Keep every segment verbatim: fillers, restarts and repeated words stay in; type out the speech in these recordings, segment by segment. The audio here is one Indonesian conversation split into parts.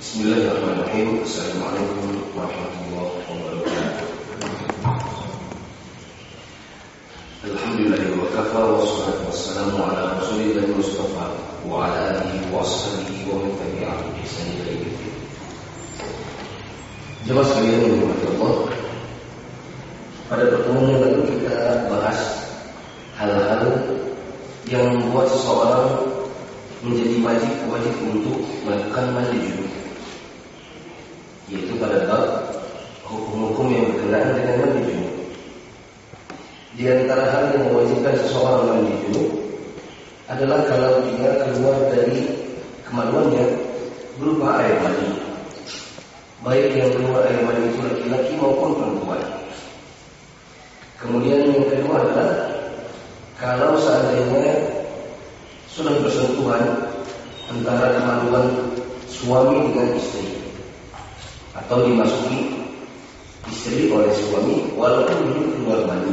Bismillahirrahmanirrahim. Assalamualaikum warahmatullahi wabarakatuh. Alhamdulillah wa kafa wa salatu wassalamu ala Rasulillah Mustafa wa ala alihi wa ashabihi wa man tabi'ahum bi ihsan ila yaumil din. Jemaah sekalian yang dirahmati Allah, pada pertemuan yang lalu kita bahas hal-hal yang membuat seseorang menjadi wajib wajib untuk melakukan mandi junub, yaitu pada bab hukum-hukum yang berkenaan dengan mandi junub. Di antara hal yang mewajibkan seseorang mandi junub adalah kalau dia keluar dari kemaluannya berupa air mani, baik yang keluar air mani itu laki-laki maupun perempuan. Kemudian yang kedua adalah kalau seandainya sudah bersentuhan antara kemaluan suami dengan istri, atau dimasuki istri oleh suami walaupun belum keluar mani,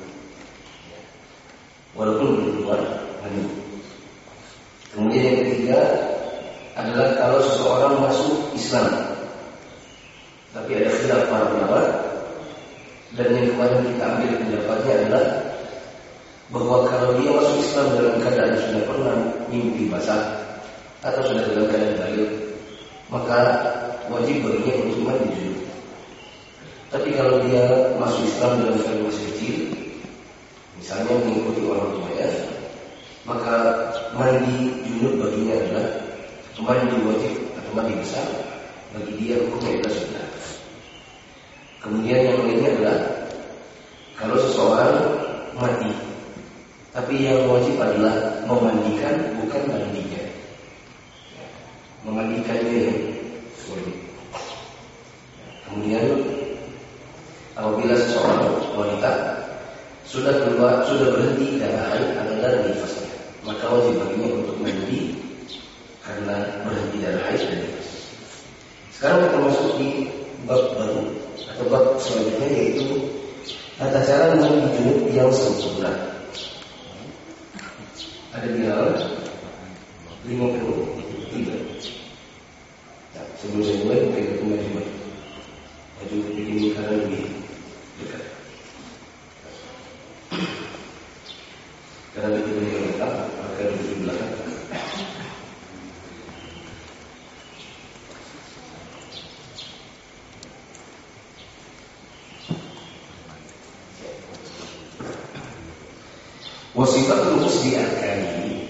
walaupun belum keluar mani. Kemudian yang ketiga adalah kalau seseorang masuk Islam, tapi ada khilaf para ulama, dan yang kemarin kita ambil pendapatnya adalah bahwa kalau dia masuk Islam dalam keadaan sudah pernah mimpi basah atau sudah dalam keadaan balik, maka wajib baginya untuk mandi junub. Tapi kalau dia masuk Islam dalam keadaan masih kecil, misalnya mengikuti orang tuanya, maka mandi junub baginya adalah mandi wajib atau mandi besar, bagi dia hukumnya adalah sunnah. Kemudian yang lainnya adalah kalau seseorang mati, tapi yang wajib adalah memandikan, bukan mandinya. Memandikannya yang wajib. Kemudian apabila seseorang wanita sudah keluar, sudah berhenti darah haid atau darah nifasnya, maka wajib baginya untuk mandi karena berhenti darah haid dan nifas. Sekarang kita masuk di bab baru atau bab selanjutnya, yaitu tata cara mandi junub yang sempurna. Ada di halaman lima puluh tiga. Nah, sebelum saya mulai, kita kembali maju maju begini karena lebih dekat, karena lebih banyak letak, maka lebih di belakang. Wasifatul musli al-kamil,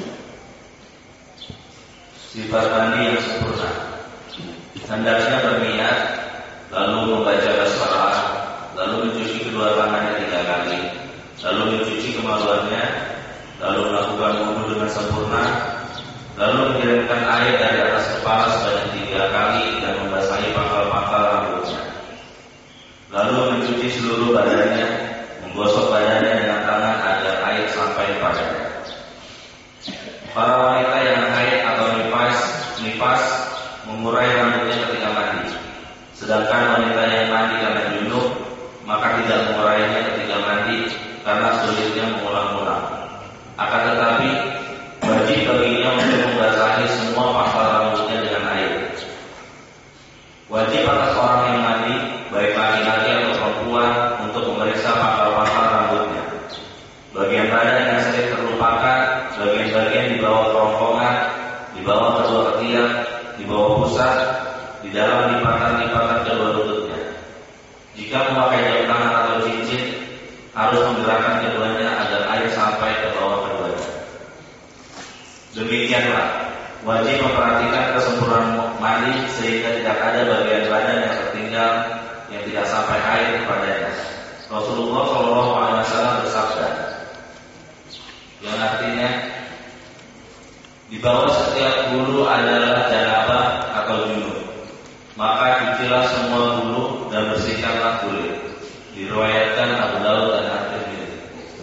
sifat mandi yang sempurna. Hendaknya berniat, lalu membaca basmalah, lalu mencuci kedua tangannya tiga kali, lalu mencuci kemaluannya, lalu melakukan wudu dengan sempurna, lalu mengirimkan air dari atas kepala sebanyak tiga kali dan membasahi pangkal-pangkal rambutnya, lalu mencuci seluruh badannya, menggosok badannya dengan tangan agar air sampai padanya. Para wanita yang haid atau nifas, nifas mengurai rambutnya ketika mandi. Sedangkan wanita yang mandi karena junub, maka tidak mengurainya ketika mandi karena sulitnya mengulang-ulang. Akan tetapi wajib baginya untuk membasahi semua pangkal rambutnya dengan air. Wajib atas orang yang mandi, baik laki-laki atau perempuan, untuk memeriksa pangkal-pangkal rambutnya. Bagian badan yang sering terlupakan, bagian-bagian di bawah kerongkongan, di bawah kedua ketiak, di bawah pusat, di dalam lipatan-lipatan kedua lututnya. Jika memakai jam tangan atau cincin, harus menggerakkan keduanya agar air sampai ke bawah keduanya. Demikianlah wajib memperhatikan kesempurnaan mandi sehingga tidak ada bagian badan yang tertinggal yang tidak sampai air kepadanya. Rasulullah shallallahu alaihi wasallam bersabda, yang artinya di bawah setiap bulu adalah janabah atau junub, maka cucilah semua bulu dan bersihkanlah kulit. Diriwayatkan Abu Daud dan At-Tirmidzi.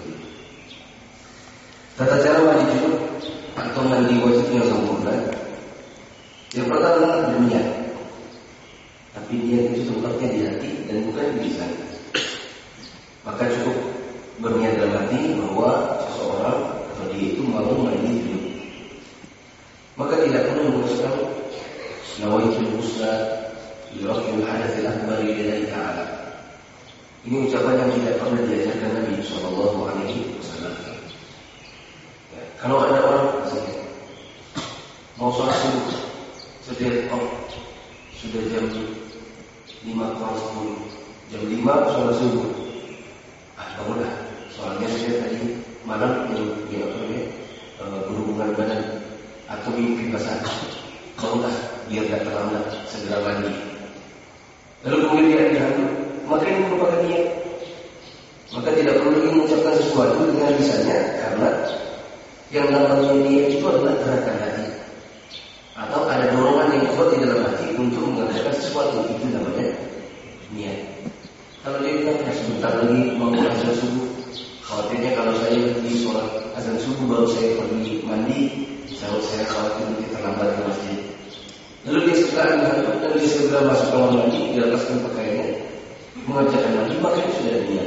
Tata cara mandi junub atau mandi wajib yang sempurna, yang pertama berniat, tapi niat itu tempatnya di hati dan bukan di lisan. Maka cukup berniat dalam hati bahwa seseorang atau dia itu mau mandi junub, maka tidak perlu menuliskan nawaitu husna liraf'il hadatsil akbar lillahi ta'ala. Ini ucapan yang tidak pernah diajarkan Nabi sallallahu alaihi wasallam. Ya, kalau ada orang misalnya, mau sholat subuh, setiap oh, sudah jam lima kurang sepuluh, jam lima sholat subuh. Ah, bangunlah, soalnya saya tadi malam yang ya, apa ya, e, berhubungan badan atau mimpi basah. Bangunlah, biar tidak terlambat, segera mandi. Lalu kemudian dia dihantu, maka ini merupakan niat. Maka tidak perlu lagi mengucapkan sesuatu dengan lisannya, karena yang namanya niat itu adalah gerakan hati. Atau ada dorongan yang kuat di dalam hati untuk mengadakan sesuatu, itu namanya niat. Kalau dia bilang ya sebentar lagi mau azan subuh, khawatirnya kalau saya pergi sholat azan subuh baru saya pergi mandi, saya saya khawatir nanti terlambat ke masjid. Lalu dia segera dihantu dan dia segera masuk kamar mandi, dia lepaskan pakaiannya, mengerjakan mandi, maka itu sudah niat.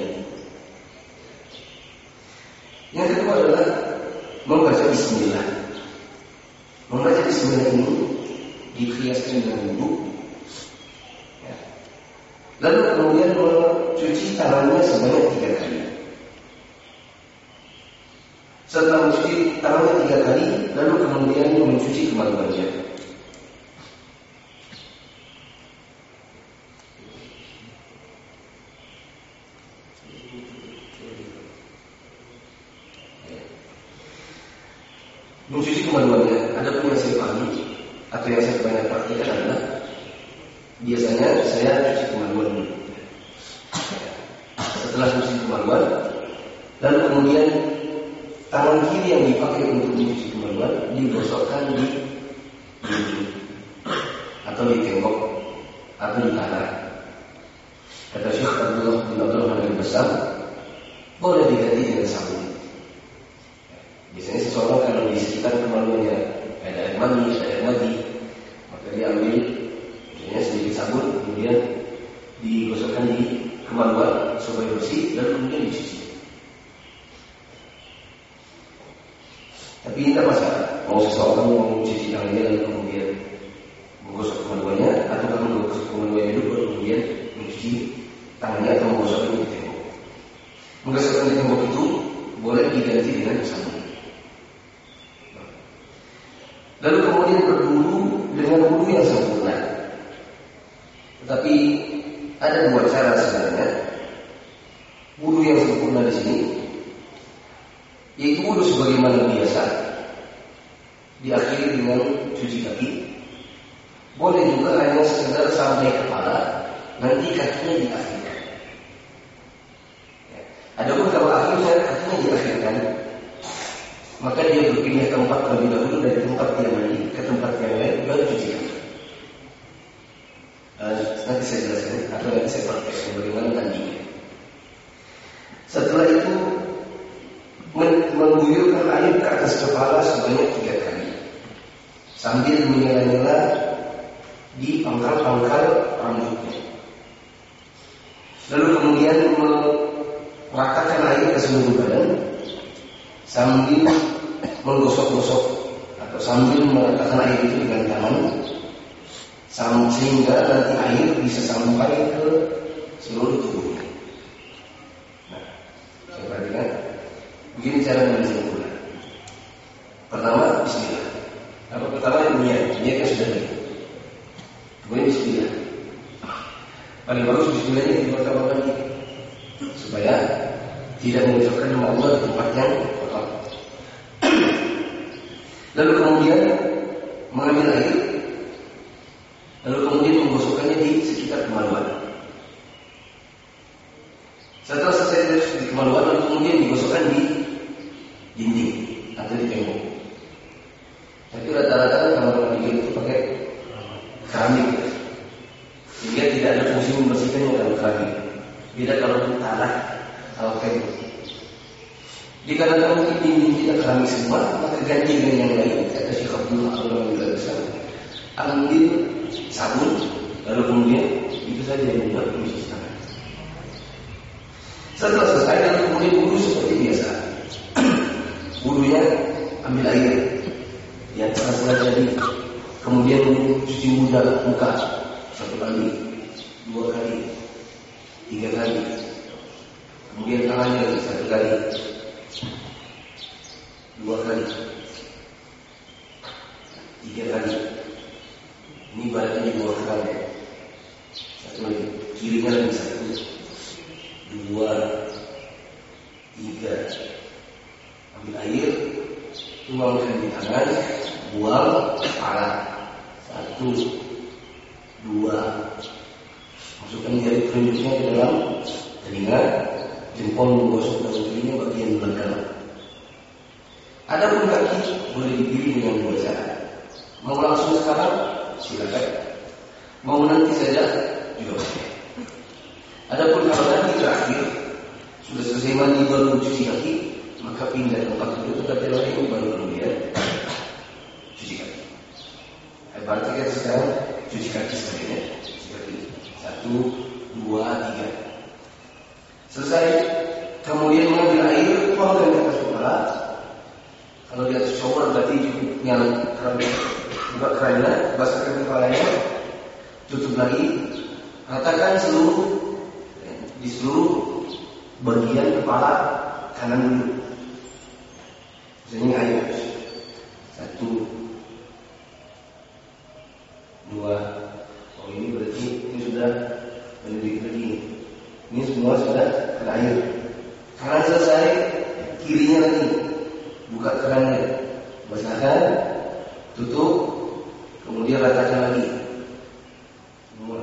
Yang kedua adalah membaca bismillah. Membaca bismillah ini dihiaskan dengan wudhu, ya. Lalu kemudian mencuci tangannya sebanyak tiga kali. Setelah mencuci tangannya tiga kali, lalu kemudian mencuci kemaluannya. Mencuci kemaluannya, ada pun yang saya pahami atau yang saya banyak praktikkan adalah biasanya saya cuci kemaluan dulu. Setelah cuci kemaluan, lalu kemudian tangan kiri yang dipakai untuk mencuci kemaluan digosokkan di dinding atau di tembok atau di tanah. Kata Syekh Abdullah bin Abdullah bin Basam, boleh diganti dengan sabun. Biasanya seseorang kalau di sekitar kemaluannya ada air mani, ada air madi, maka dia ambil misalnya sedikit sabun, kemudian digosokkan di kemaluan supaya bersih, dan kemudian dicuci. Tapi ini tak masalah. Mau seseorang mau mencuci tangannya lalu kemudian menggosok kemaluannya, atau kamu menggosok kemaluannya dulu baru kemudian mencuci tangannya atau menggosoknya di tembok. Menggosokkan di tembok itu boleh diganti dengan sabun. Lalu kemudian berwudu dengan wudu yang sempurna. Tetapi ada dua cara sebenarnya. Wudu yang sempurna di sini, yaitu wudu sebagaimana biasa, diakhiri dengan cuci kaki. Boleh juga hanya sekedar sampai kepala, nanti kakinya diakhirkan. Adapun kalau akhirnya kakinya diakhirkan, maka dia berpindah tempat terlebih dahulu dari tempat dia mandi ke tempat yang lain baru cuci kaki. Uh, nanti saya jelaskan atau nanti saya praktekkan bagaimana mandinya. Setelah itu mengguyurkan air ke atas kepala sebanyak tiga kali sambil menyela-nyela di pangkal-pangkal rambutnya. Lalu kemudian meratakan air ke seluruh badan sambil menggosok-gosok atau sambil meratakan air itu dengan tangan, sehingga nanti air bisa sampai ke seluruh tubuhnya. Nah, saya perhatikan begini cara mandi sempurna. Pertama, bismillah. Apa pertama? Niat. Niat kan sudah ada. Kemudian bismillah. Paling bagus bismillahnya di pertama mandi, supaya tidak mengucapkan nama Allah di tempat yang kotor. Lalu kemudian mengambil air, lalu kemudian menggosokkannya di sekitar kemaluan. Setelah selesai di kemaluan, lalu kemudian digosokkan di dinding atau di tembok. Tapi rata-rata kamar mandi itu pakai keramik, sehingga tidak ada fungsi membersihkannya dalam keramik. Beda kalau tanah atau tembok. Dikarenakan mungkin dinding kita keramik semua, maka ganti dengan yang lain. Kata Syekh Abdullah bin Basam, ambil sabun, lalu kemudian itu saja yang membuat mencuci tangan. Setelah selesai, lalu kemudian wudu seperti biasa. Wudunya ambil air yang telah jadi Kemudian cuci muka, muka satu kali, dua kali, tiga kali. Kemudian tangannya lagi satu kali, dua kali, tiga kali. Ini badannya dua kali. Satu lagi, kirinya lagi satu, dua, tiga. Ambil air, tuangkan di tangan, buang kepala. Satu, dua. Masukkan jari telunjuknya ke dalam telinga, jempol menggosok dalam telinga bagian belakang. Adapun kaki boleh dipilih dengan dua cara. Mau langsung sekarang, silakan. Mau nanti saja juga boleh. Adapun kalau nanti terakhir sudah selesai mandi baru cuci kaki, maka pindah tempat itu ke lain baru kemudian cuci kaki. Berarti kan sekarang cuci kaki sekalian, cuci kaki satu, dua, tiga. Selesai, kemudian mengambil air, tuangkan di atas kepala. Kalau di atas shower berarti yang keran, buka kerannya, basahkan kepalanya, tutup lagi, ratakan seluruh di seluruh bagian kepala kanan dulu. Ini air satu, dua. Oh ini berarti ini sudah mendidih lagi. Ini semua sudah kena air. Kanan selesai, kirinya lagi. Buka kerannya, basahkan, tutup, kemudian ratakan lagi. Semua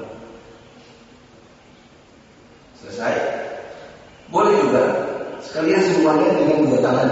selesai. Boleh juga sekalian semuanya dengan dua tangan.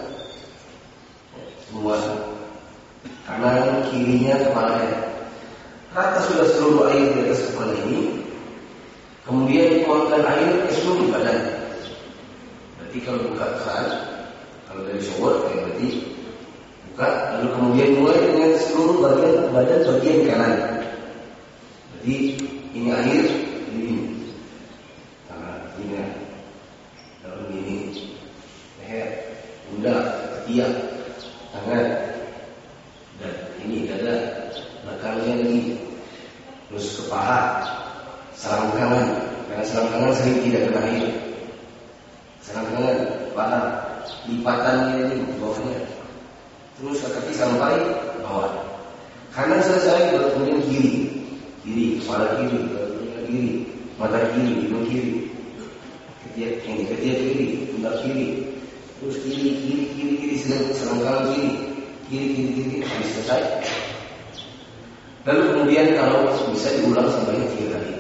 Semua kanan kirinya kepalanya. Rata sudah seluruh air di atas kepala ini. Kemudian tuangkan air ke seluruh badan. Berarti kalau buka keran, kalau dari shower, ya berarti buka, lalu kemudian mulai dengan seluruh bagian badan bagian kanan. Jadi ini air, ini tangan, ini lalu ini leher, pundak, ketiak, tangan, dan ini dada, belakangnya lagi, terus kepala, sarang tangan, karena sarang tangan sering tidak kena air. Sarang tangan, kepala, lipatannya ini bawahnya, terus kaki sampai bawah. Kanan selesai, baru kemudian kiri, kiri, kepala kiri, baru kiri, mata kiri, hidung kiri, ketiak ini, ketiak kiri, pundak kiri, terus kiri, kiri, kiri, kiri, sarang tangan kiri, kiri, kiri, kiri, habis selesai. Lalu kemudian kalau bisa diulang sampai tiga kali.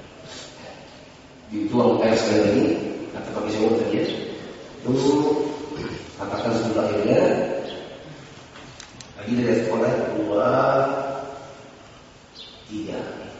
Dituang air sekali lagi, atau pakai shower tadi ya. Terus katakan sebelah airnya. Lagi dari sekolah dua, tiga.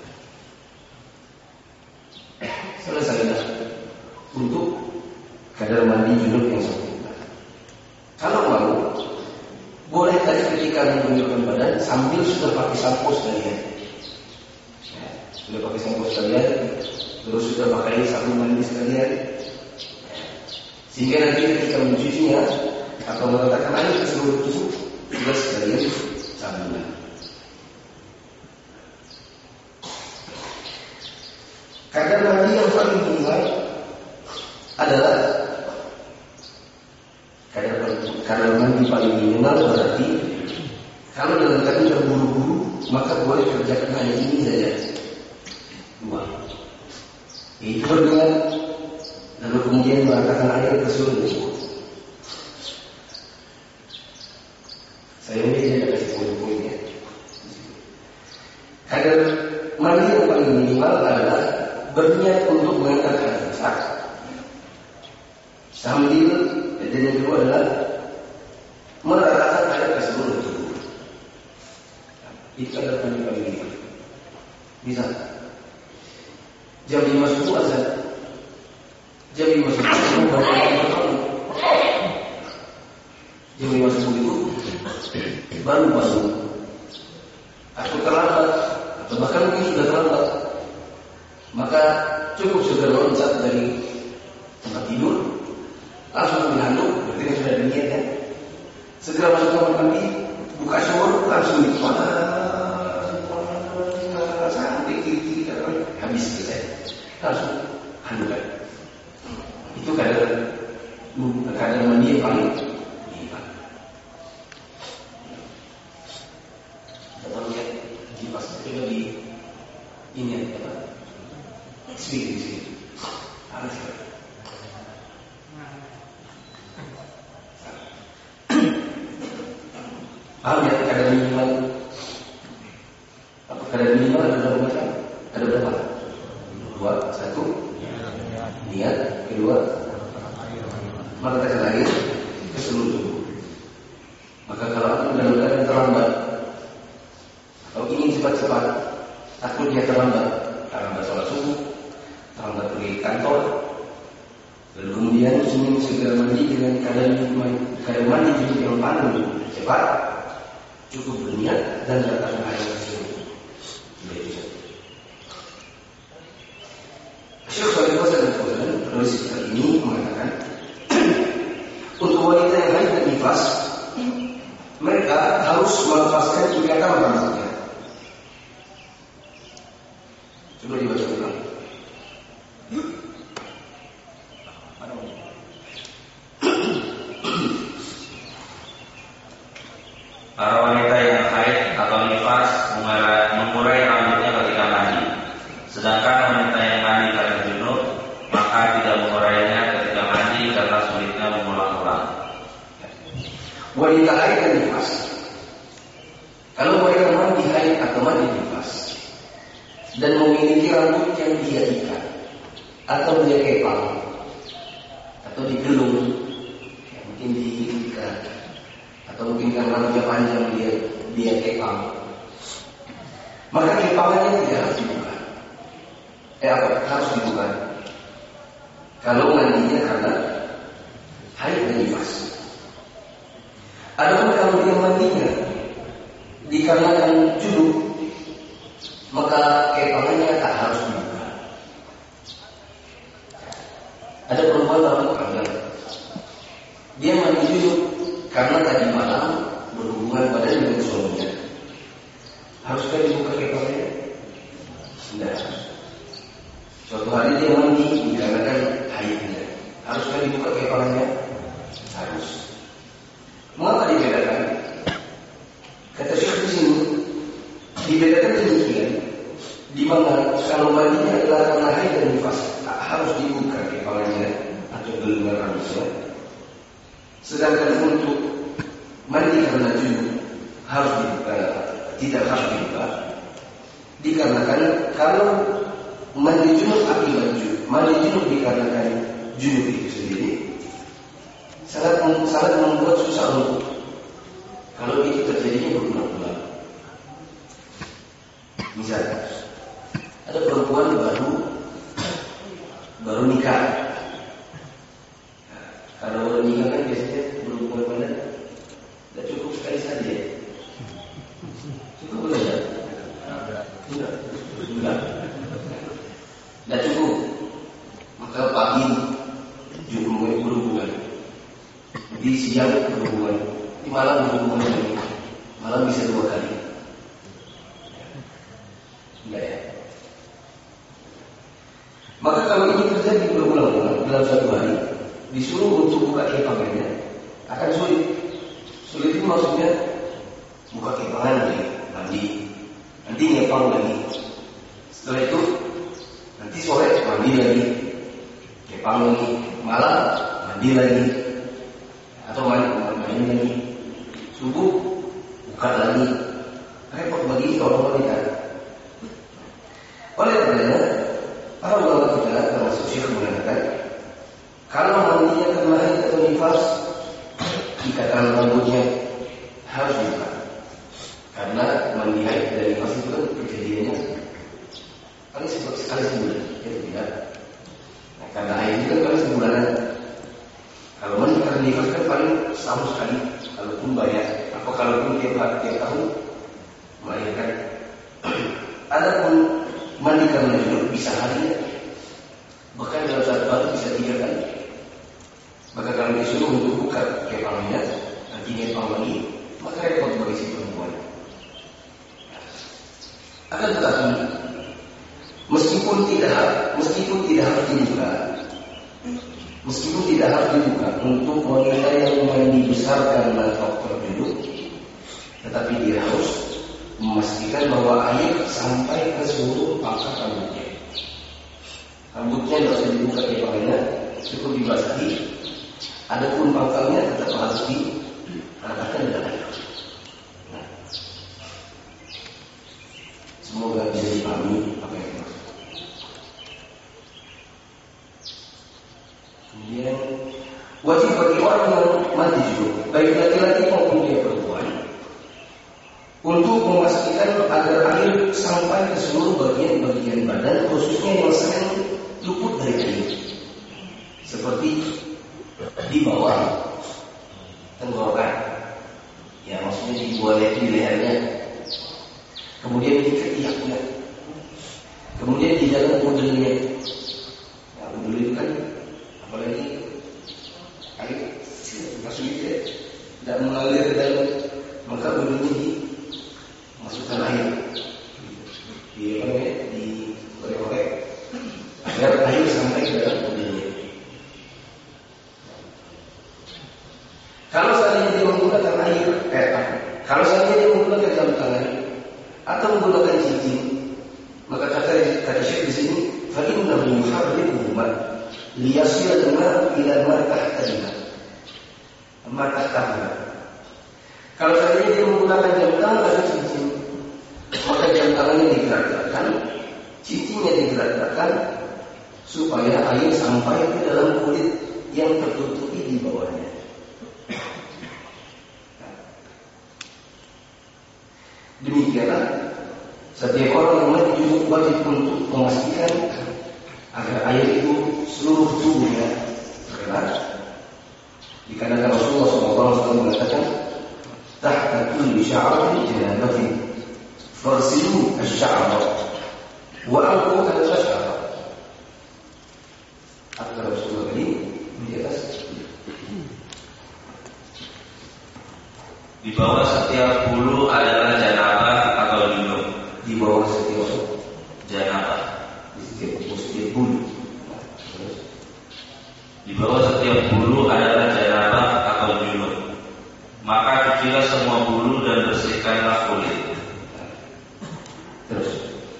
Selesai dah untuk kadar mandi junub yang sempurna. Kalau mau, boleh tadi ketika menunjukkan badan sambil sudah pakai sampo sekalian. Ya, sudah pakai sampo sekalian, terus sudah pakai sabun mandi sekalian. Sehingga nanti ketika mencucinya atau meletakkan air ke seluruh tubuh, sudah sekalian sabunan. Kadar mandi yang paling minimal adalah kadar mandi paling minimal berarti kalau dalam keadaan terburu-buru maka boleh kerjakan hanya ini saja, dua. Itu dengan lalu kemudian mengatakan air ke seluruh tubuh. Saya ini tidak kasih poin-poinnya. Kadar mandi yang paling minimal adalah berniat untuk mengangkat hadapan sambil, dan yang kedua adalah meratakan air ke seluruh tubuh. Itu adalah mandi paling minimal. Bisa jam lima subuh azan, jam lima subuh baru jam lima subuh itu baru bangun, atau terlambat, atau bahkan mungkin sudah terlambat, maka cukup segera loncat dari tempat tidur, langsung ambil handuk, berarti sudah ada niat ya. Segera masuk kamar mandi, buka shower, langsung dikepala kiri-kiri kan habis selesai, langsung hancur. Itu kadar kadar mandi yang paling hebat. Kita lihat di pas itu di ini apa? Sini sini. Harus. Paham ya kadar minimal? Apa kadar minimal ada berapa macam? Ada berapa? Dua, satu. Niat, kedua. Maka tetes air ke seluruh tubuh. Maka kalau aku dalam keadaan terlambat, atau ingin cepat-cepat, takut dia terlambat, terlambat sholat subuh, terlambat pergi kantor, lalu kemudian ingin segera mandi dengan keadaan keadaan mandi junub yang panas cepat, cukup berniat dan letakkan air ke seluruh tubuh. Syekh Shalih Fauzan penulis kitab ini mengatakan untuk wanita yang haid dan nifas, mereka harus melepaskan ikatan rambutnya. Coba dibaca ulang. Para wanita yang haid atau nifas mengurai rambutnya ketika mandi. Sedangkan wanita yang mandi karena junub, maka tidak mengurainya ketika mandi karena sulitnya mengulang-ulang. Wanita haid dan nifas, kalau mereka mandi haid atau mandi nifas dan memiliki rambut yang dia ikat atau dia kepang atau digelung, ya, mungkin diikat atau mungkin karena rambutnya panjang dia dia kepang, maka kepangannya tidak harus dibuka. Eh apa? Harus dibuka. Kalau mandinya karena haid dan nifas. Adapun kalau dia mandinya dikarenakan junub, maka kepangannya tak harus dibuka. Ada perempuan rambut panjang, dia mandi junub karena tadi malam berhubungan badan dengan suaminya. Haruskah dibuka kepangannya? Tidak harus. Suatu hari dia mandi dikarenakan haidnya, haruskah dibuka kepangannya? Harus. Mengapa dibedakan? Kata Syekh di sini dibedakan demikian, di mana kalau mandinya adalah karena haid dan nifas, tak harus dibuka kepalanya atau gelungan rambutnya. Sedangkan untuk mandi karena junub harus dibuka, tidak harus dibuka. Dikarenakan kalau mandi junub akibat junub, mandi junub dikarenakan junub itu sendiri sangat sangat membuat susah untuk kalau itu terjadinya berulang-ulang. Misalnya ada perempuan baru baru nikah. Nah, kalau baru nikah kan biasanya berhubungan pada tidak cukup sekali saja. Cukup boleh ya? Enggak, enggak, tidak cukup. Maka pagi jumlah berhubungan, di siang berhubungan, di malam berhubungan lagi, malam bisa dua kali. Enggak ya? Maka kalau ini terjadi berulang-ulang dalam satu hari, disuruh untuk buka kepangannya, akan sulit. Sulit itu maksudnya buka kepangan lagi, mandi, nanti ngepang lagi. Setelah itu nanti sore mandi lagi, kepang lagi, malam mandi lagi, atau mandi mandi lagi, subuh buka lagi. Repot bagi seorang wanita. Oleh karenanya para ulama kita termasuk Syekh mengatakan kalau mandinya karena haid atau nifas, ikatan rambutnya harus dibuka. Karena mandi haid dan nifas itu kan kejadiannya paling sekali sebulan, ya tidak. Nah, karena haid itu kan paling sebulanan. Kalau mandi karena nifas kan paling setahun sekali, kalaupun banyak, apa kalaupun tiap hari tiap tahun melahirkan. Adapun mandi karena junub bisa harian, bahkan dalam satu hari bisa tiga kali. Maka kalau disuruh untuk buka kepalanya, nanti ngepang lagi, maka repot bagi si perempuan. Akan tetapi Meskipun tidak, meskipun tidak harus dibuka, meskipun tidak harus dibuka untuk wanita yang dibesarkan faktor duduk, tetapi dia harus memastikan bahwa air sampai ke seluruh pangkal rambutnya. Rambutnya tidak usah dibuka di pangkalnya, cukup dibasahi. Adapun pangkalnya tetap harus diratakan dengan air. Nah, semoga bisa dipahami apa yang dimaksud. Kemudian wajib bagi orang yang mandi junub, baik laki-laki maupun dia perempuan, untuk memastikan agar air sampai ke seluruh bagian-bagian badan, khususnya yang sering luput dari air, seperti di bawah tenggorokan, ya maksudnya di bawah di lehernya, kemudian di ketiaknya, kemudian di dalam udelnya. Ya, udel itu kan apalagi air maksudnya tidak mengalir ke dalam, maka udelnya dimasukkan air di apa namanya di korek-korek agar air sampai ke dalam udelnya. Kalau seandainya dia menggunakan air, eh, kalau seandainya dia menggunakan jam tangan atau menggunakan cincin, maka kata kata Syekh di sini, fa innahu yuharribuhuma liyasila al-mar'u ila ma tahtariha. Ma tahtariha. Kalau seandainya dia menggunakan jam tangan atau cincin, maka jam tangannya digerak-gerakkan, cincinnya digerak-gerakkan, supaya air sampai ke dalam kulit yang tertutupi di bawahnya. Demikianlah setiap orang yang mandi junub wajib untuk memastikan agar air itu seluruh tubuhnya terkena. Dikarenakan Rasulullah shallallahu alaihi wasallam mengatakan, tahta kulli sya'ratin janabatin farsilu asy-sya'ra wa anqu al-sya'ra. Kata Rasulullah ini di atas, di bawah setiap bulu adalah janabah atau junub. Di bawah setiap janabah, di setiap setiap bulu. Di bawah setiap bulu adalah janabah atau junub. Maka cucilah semua bulu dan bersihkanlah kulit. Terus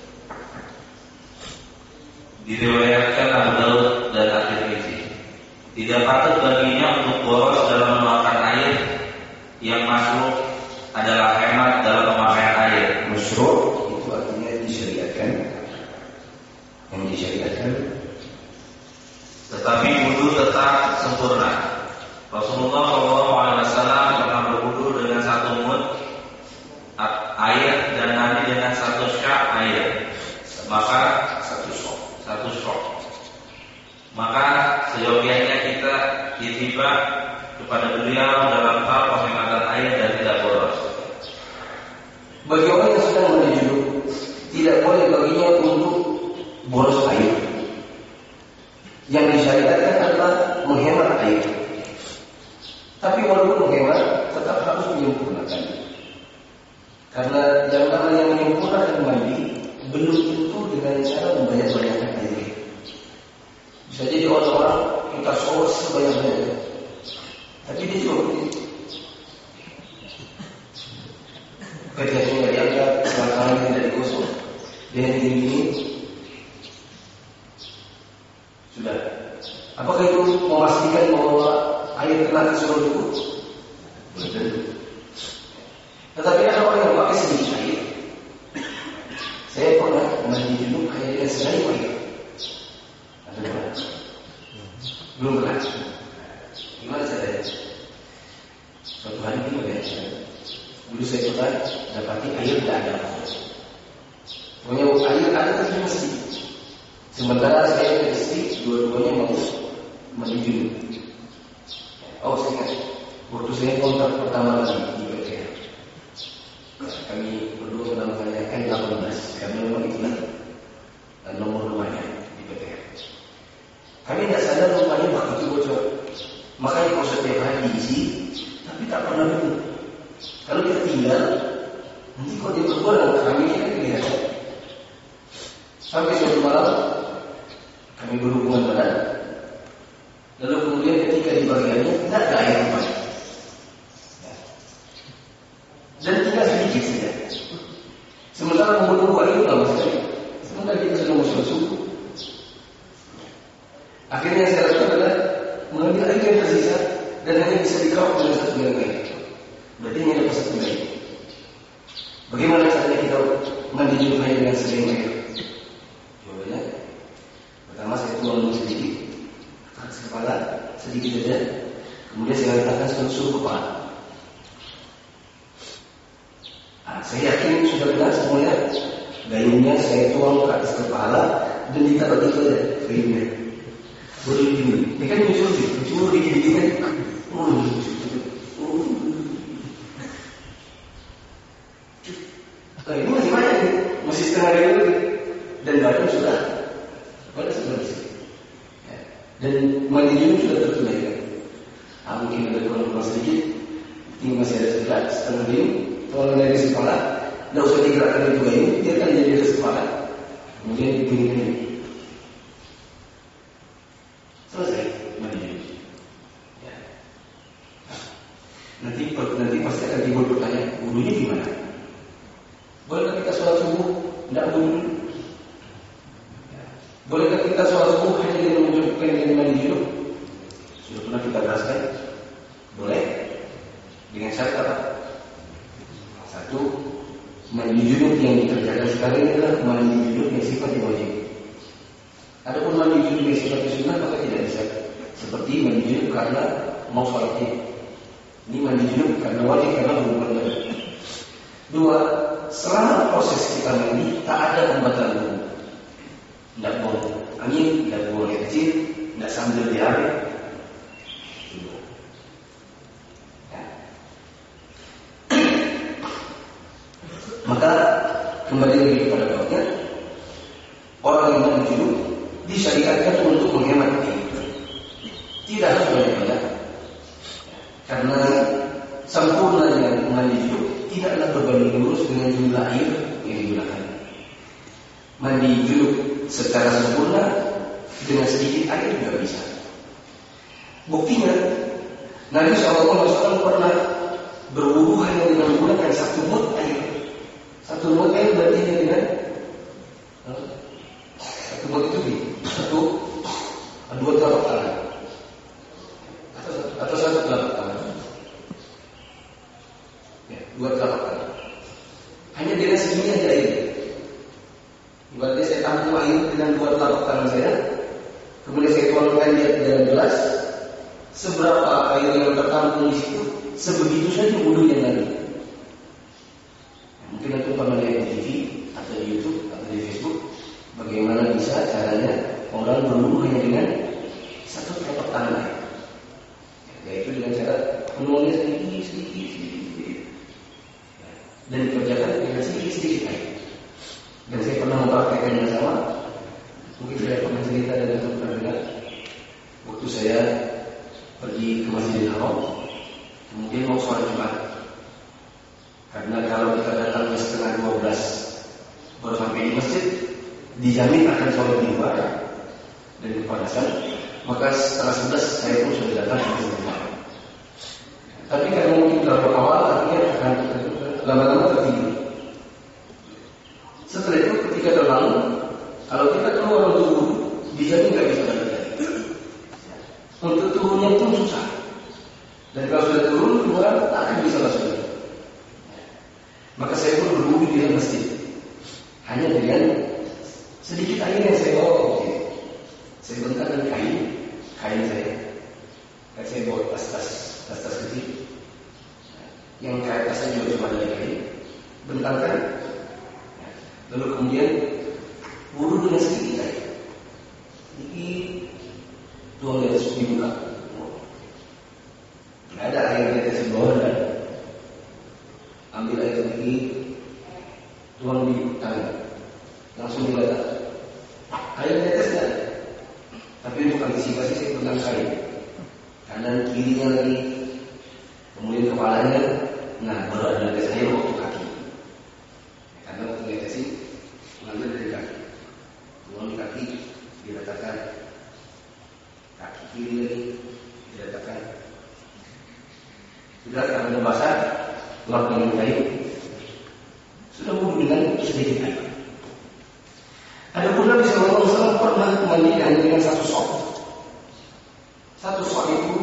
diriwayatkan Abu Daud dan At-Tirmidzi, tidak patut baginya untuk boros dalam menuangkan air. Yang masuk adalah hemat dalam pemakaian air. Masyru' itu artinya disyariatkan, yang disyariatkan. Tetapi wudu tetap sempurna. Rasulullah shallallahu alaihi wasallam pernah berwudu dengan satu mud air dan Nabi dengan satu syak air. Maka satu sok, satu sok. Maka seyogianya kita ditiba kepada beliau dalam hal penghematan air dan tidak boros. Bagi orang yang sedang mandi junub, tidak boleh baginya untuk boros air. Yang disyariatkan adalah menghemat air. Tapi walaupun menghemat, tetap harus menyempurnakan. Karena jangan yang menyempurnakan mandi belum tentu dengan cara membanyak-banyakkan air. Bisa jadi orang-orang kita sholat sebanyak-banyaknya, tapi dia juga begitu. Ketika tidak diangkat, selangkangan tidak digosok, dia ini sudah. Apakah itu memastikan bahwa air kena ke seluruh tubuh? Betul. Tetapi ada orang yang pakai sedikit air. Saya pernah mandi junub hanya dengan sedikit air. Ada pernah? Belum pernah. Gimana caranya? Suatu hari ini bagaimana? Dulu saya pernah dapati air tidak ada. Pokoknya air ada tapi mesti. Sementara saya dan istri dua-duanya mau mandi junub. Oh saya ingat, waktu saya kontak pertama kali di P T R, kami berdua menamakannya N delapan belas. Kami memang itulah nomor rumahnya di P T R. Kami tidak sadar rumahnya begitu bocor. Makanya kalau setiap hari diisi, tapi tak pernah minum. Kalau kita tinggal, nanti kalau dia berkurang, kami kan kelihatan. Sampai suatu malam kami berhubungan badan. Lalu kemudian ketika di bagiannya tidak ada air rupanya. Dan tidak sedikit saja. Sementara menunggu air lama sekali. Sementara kita sudah mau sholat subuh. Akhirnya yang saya lakukan adalah mengambil air yang tersisa dan hanya bisa dikawal dengan satu gelang air. Berarti hanya dapat satu gelang. Bagaimana caranya kita mandi junub hanya dengan segelang air? Jawabannya, pertama saya tuang dulu sedikit atas kepala, sedikit saja. Kemudian saya letakkan seluruh kepala. Nah, saya yakin sudah benar semuanya. Gayungnya saya tuang ke atas kepala dan ditaruh itu saja gayungnya. Boleh begini. Ini kan muncul sih, muncul dikit-dikit kan. Uh, uh. Nah, ini masih banyak nih, masih setengah gayung lagi. Dan badan sudah, badan sudah bersih. Ya. Dan mandi junub sudah tertunaikan. Nah, mungkin ada kurang-kurang sedikit, ini masih ada sebelah setengah gayung. Kalau dari kepala, tidak usah digerakkan itu gayung, biarkan jadi atas kepala. Kemudian dibunyikan ini. Selesai mandi junub. Ya. Nanti nanti pasti akan timbul pertanyaan, wudunya gimana? Bolehkah kita sholat subuh tidak wudu? Ya. Bolehkah kita sholat subuh hanya dengan mengucapkan dengan mandi junub? Sudah pernah kita bahaskan? Boleh. Dengan syarat apa? Satu, mandi junub yang dikerjakan sekarang ini adalah mandi junub yang sifatnya wajib. Adapun mandi junub yang sifatnya sunnah maka tidak bisa. Seperti mandi junub karena mau sholat id. Ini mandi junub karena wajib karena hubungan badan. Dua, selama proses kita mandi tak ada pembatalan wudu. Tidak buang angin, tidak buang air kecil, tidak sambil diare. Maka kembali lagi kepada bawahnya, orang yang mandi junub disyariatkan untuk menghemat air. Tidak harus banyak-banyak, karena sempurnanya mandi junub tidaklah berbanding lurus dengan jumlah air yang digunakan. Mandi junub secara sempurna dengan sedikit air juga bisa. Buktinya, Nabi shallallahu alaihi wasallam pernah berwudu hanya dengan menggunakan satu mud air. Satu mud air berarti dengan satu mud itu di satu dua telapak tangan atau, atau satu telapak tangan. Ya, dua telapak tangan. Hanya dengan segini aja air. Berarti saya tampung air dengan dua telapak tangan saya, kemudian saya tuangkan di dalam gelas. Seberapa air yang tertampung di situ, sebegitu saja wudunya Nabi. Mungkin aku pernah lihat di T V atau di YouTube atau di Facebook bagaimana bisa caranya orang berwudu hanya dengan satu telapak tangan air. Yaitu dengan cara menuangnya sedikit, sedikit, sedikit, dan dikerjakan dengan sedikit-sedikit air. Dan saya pernah mempraktikkan yang sama. Mungkin saya pernah cerita dan itu pernah dengar. Waktu saya pergi ke Masjidil Haram, kemudian mau sholat Jumat. Karena kalau kita datang ke setengah dua belas baru sampai di masjid, dijamin akan sholat di luar dan kepanasan. Maka setelah sebelas saya pun sudah datang ke Masjidil Haram. Tapi karena mungkin terlalu awal, artinya akan lama-lama tertidur. Setelah itu ketika terlalu, kalau kita keluar untuk wudu, dijamin nggak bisa balik lagi. Untuk turunnya pun susah. Dan kalau sudah turun keluar, tak akan bisa masuk lagi. Maka saya pun berwudu di dalam masjid, hanya dengan sedikit air yang saya bawa. Saya bentangkan kain, kain saya. Dan saya bawa tas-tas, tas-tas kecil. Yang kain tasnya juga cuma dari kain. Bentangkan. Lalu kemudian wudu dengan sedikit air. Sedikit tuang di atas dibuka. Tidak ada air di atas bawah dan ambil air sedikit, tuang di tangan, langsung diletak. Air di atas tidak ada. Tapi untuk antisipasi saya pegang kain, kanan kirinya lagi, kemudian kepalanya. Nah baru ada air waktu kaki. Karena waktu ngetesi mengambil dari kaki. Nabi Shallallahu Alaihi Wasallam pernah mandi hanya dengan satu sok. Satu sok itu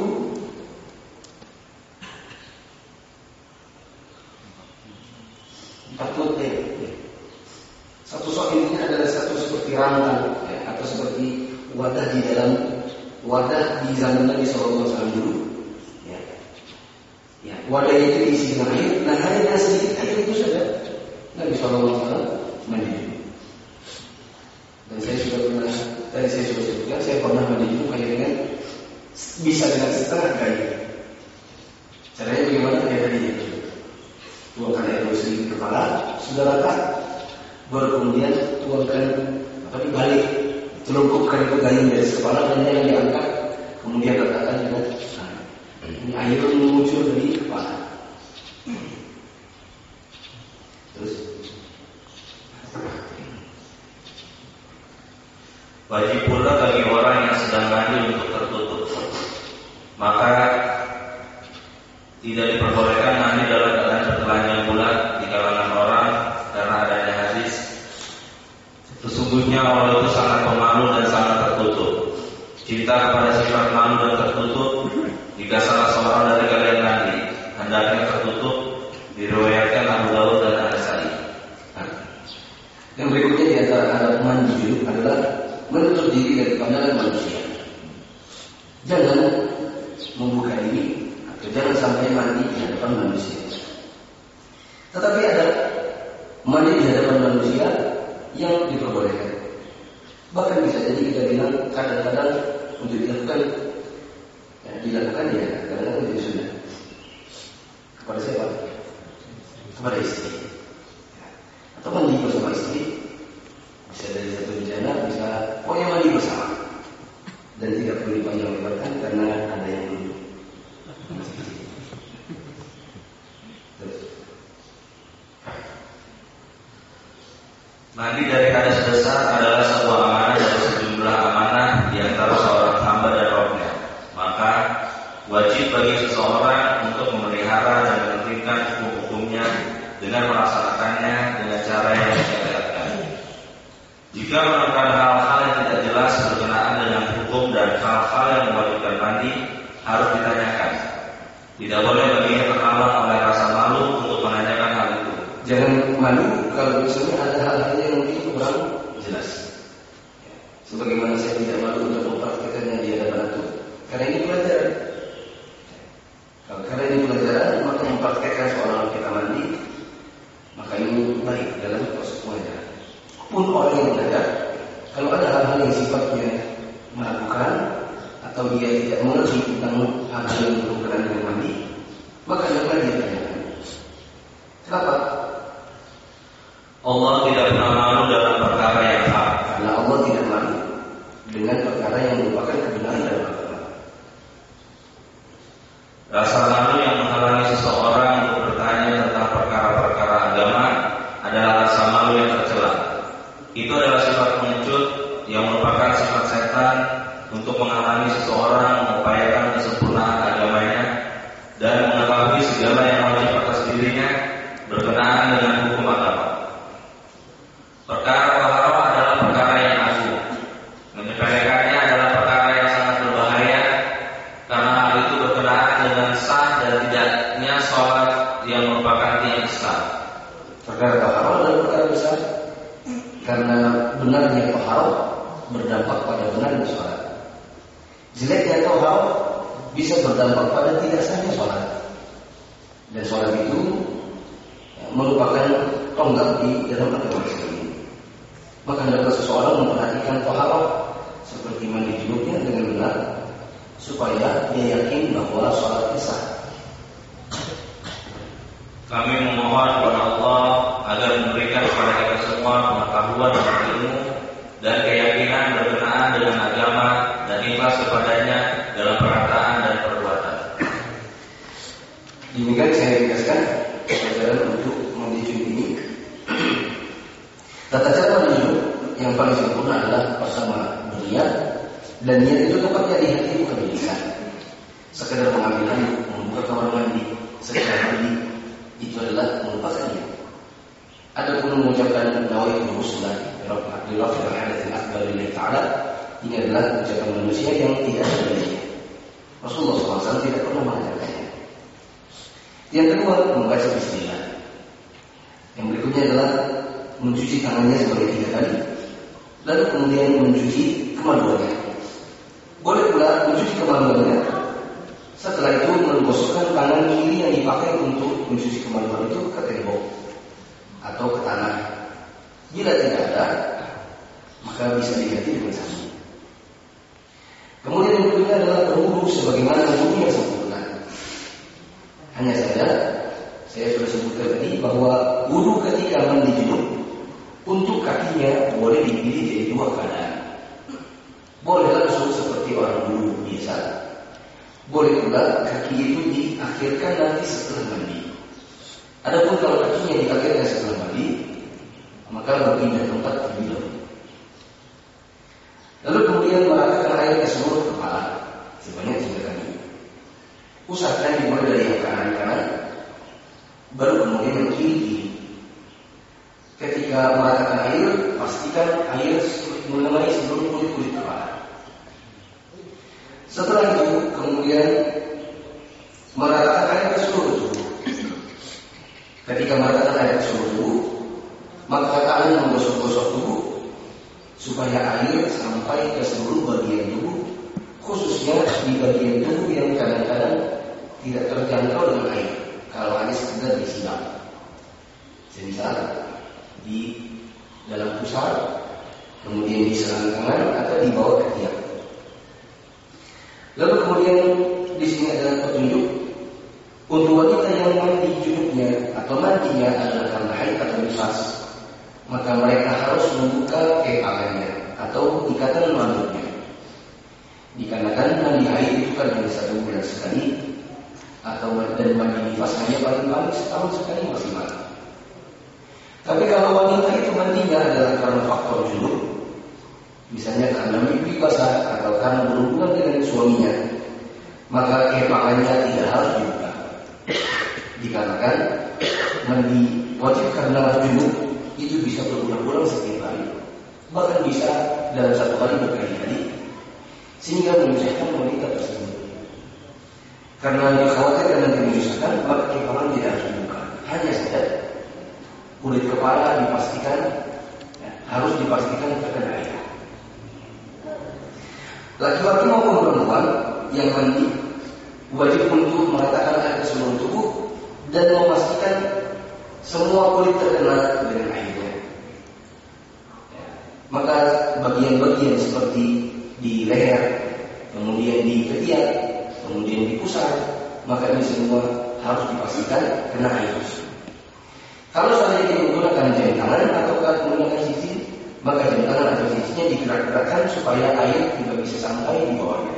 empat puluh t. Satu sok ini adalah satu seperti rantang ya, atau seperti wadah di dalam wadah di zaman Nabi Shallallahu Alaihi Wasallam dulu. Ya. Ya, wadah itu diisi dengan air, dan hanya sedikit air itu saja Nabi Shallallahu Alaihi Wasallam mandi. Dan saya sudah pernah, tadi saya sudah sebutkan, saya pernah mandi itu hanya dengan bisa dengan setengah gaya. Caranya bagaimana? Ya tadi itu. Tuangkan air bersih di kepala, sudah rata, baru kemudian tuangkan apa dibalik, celupkan itu gayung dari kepala dan yang diangkat, kemudian letakkan dengan tangan. Ini air muncul dari kepala. Terus wajib pula bagi orang yang sedang mandi untuk tertutup, maka tidak diperbolehkan mandi dalam keadaan bertelanjang bulat di kalangan orang karena adanya hadis sesungguhnya Allah itu sangat pemalu dan sangat tertutup. Cinta kepada sifat malu dan tertutup, jika salah seorang dari kalian mandi hendaknya tertutup, diriwayatkan Abu Daud dan An-Nasa'i. Yang berikutnya di antara adab mandi junub adalah menutup diri dari pandangan manusia. Jangan membuka diri atau jangan sampai mandi di hadapan manusia. Tetapi ada mandi di hadapan manusia yang diperbolehkan. Bahkan bisa jadi kita bilang kadang-kadang untuk dilakukan, ya, dilakukan ya kadang-kadang tidak sudah. Kepada siapa? Kepada istri. Atau mandi bersama istri. Bisa dari satu bejana, bisa pokoknya mandi bersama. Dan tidak perlu dipanjang-lebarkan karena ada yang dulu. Mandi dari hadas besar adalah sebuah amanah dari sejumlah amanah di antara seorang hamba dan rohnya. Maka wajib bagi seseorang untuk memelihara dan menertibkan hukum-hukumnya dengan melaksanakannya dengan cara yang disyariatkan. Jika menemukan hal-hal yang tidak jelas berkenaan dengan hukum dan hal-hal yang mewajibkan mandi, harus ditanyakan. Tidak boleh baginya terhalang oleh rasa malu untuk menanyakan hal itu. Jangan malu kalau misalnya ada hal-hal yang mungkin kurang jelas. Sebagaimana saya tidak malu untuk mempraktikkannya di hadapan itu. Karena ini pelajaran. Kalau karena ini pelajaran, maka mempraktikkan seorang kita mandi, maka ini baik dalam proses pengajaran. Pun orang yang belajar, kalau ada hal-hal yang sifatnya melakukan atau dia tidak mengerti tentang hal-hal yang berhubungan dengan mandi, maka jangan dia tanyakan. Kenapa? Allah tidak pernah malu dalam perkara yang hak. Karena Allah tidak malu dengan perkara yang merupakan kebenaran dan agama. Rasa malu yang menghalangi seseorang untuk bertanya tentang perkara-perkara agama adalah rasa malu yang tercela. Itu adalah sifat pengecut yang merupakan sifat setan untuk menghalangi seseorang mengupayakan kesempurnaan agamanya dan mengetahui segala yang wajib atas dirinya berkenaan dengan hukum agama. Perkara taharah adalah perkara yang agung. Menyepelekannya adalah perkara yang sangat berbahaya karena hal itu berkenaan dengan sah dan tidaknya sholat yang merupakan tiang Islam. Perkara taharah adalah perkara besar karena benarnya taharah berdampak pada benarnya sholat. Jeleknya taharah bisa berdampak pada tidak sahnya sholat. Dan sholat itu merupakan tonggak di dalam agama Islam. Maka hendaklah seseorang memperhatikan taharah seperti mandi junubnya dengan benar supaya dia yakin bahwa sholatnya sah. Kami memohon kepada Allah agar memberikan kepada kita semua pengetahuan dan ilmu dan keyakinan berkenaan dengan agama dan ikhlas kepadanya dalam perkataan dan perbuatan. Demikian saya ringkaskan pelajaran untuk mandi junub ini. Tata cara mandi junub yang paling sempurna adalah bersama berniat, dan niat itu tempatnya di hati bukan di lisan. Sekedar mengambil air, membuka kamar mandi, sekedar mandi, itu adalah melupakan niat. Adapun mengucapkan nawaitu husna di raf'il hadath al-akbar lillahi ta'ala, ini adalah ucapan manusia yang tidak ada dalilnya. Rasulullah shallallahu alaihi wasallam tidak pernah mengajarkannya. Yang kedua, membaca bismillah. Yang berikutnya adalah mencuci tangannya sebanyak tiga kali, lalu kemudian mencuci kemaluannya. Boleh pula mencuci kemaluannya, setelah itu menggosokkan tangan kiri yang dipakai untuk mencuci kemaluan itu ke tembok atau ke tanah. Bila tidak ada, maka bisa diganti dengan sabun. Kemudian yang kedua adalah berwudu sebagaimana wudu yang sempurna. Hanya saja saya sudah sebutkan tadi bahwa wudu ketika mandi junub untuk kakinya boleh dipilih dari dua keadaan. Boleh langsung seperti orang wudu biasa. Boleh pula kaki itu diakhirkan nanti setelah mandi. Adapun kalau kakinya diakhirkan setelah mandi, maka berpindah tempat terlebih dahulu. Lalu kemudian meratakan air ke seluruh kepala sebanyak tiga kali. Usahakan dimulai dari yang kanan-kanan, baru kemudian yang kiri. Ketika meratakan air, pastikan air mengenai seluruh kulit-kulit kepala. Setelah itu kemudian meratakan air ke seluruh tubuh. Ketika meratakan air ke seluruh tubuh, maka tangan menggosok-gosok tubuh supaya air sampai ke seluruh bagian tubuh, khususnya di bagian tubuh yang kadang-kadang tidak terjangkau dengan air. Kalau hanya sekedar disiram, semisal di dalam pusar, kemudian di selangkangan atau di bawah ketiak. Lalu kemudian di sini adalah petunjuk untuk wanita yang mandi junubnya atau mandinya adalah karena haid atau nifas, maka mereka harus membuka kepangannya atau ikatan rambutnya. Dikarenakan mandi haid itu kan hanya satu bulan sekali, atau dan mandi nifas hanya paling-paling setahun sekali maksimal. Tapi kalau wanita itu mandinya adalah karena faktor junub, misalnya karena mimpi basah atau karena berhubungan dengan suaminya, maka kepangannya tidak harus dibuka. Dikarenakan mandi wajib karena junub itu bisa berulang-ulang setiap hari, bahkan bisa dalam satu hari berkali-kali, sehingga menyusahkan wanita tersebut. Karena dikhawatirkan nanti menyusahkan, maka kepangan tidak harus dibuka. Hanya saja kulit kepala dipastikan ya, harus dipastikan terkena air. Laki-laki maupun perempuan yang mandi wajib untuk meratakan air ke seluruh tubuh dan memastikan semua kulit terkena dengan airnya. Ya. Maka bagian-bagian seperti di leher, kemudian di ketiak, kemudian di pusar, maka ini semua harus dipastikan kena air. Kalau seandainya menggunakan jam tangan atau menggunakan sisi, maka jam tangan atau sisinya digerak-gerakkan supaya air tidak bisa sampai di bawahnya.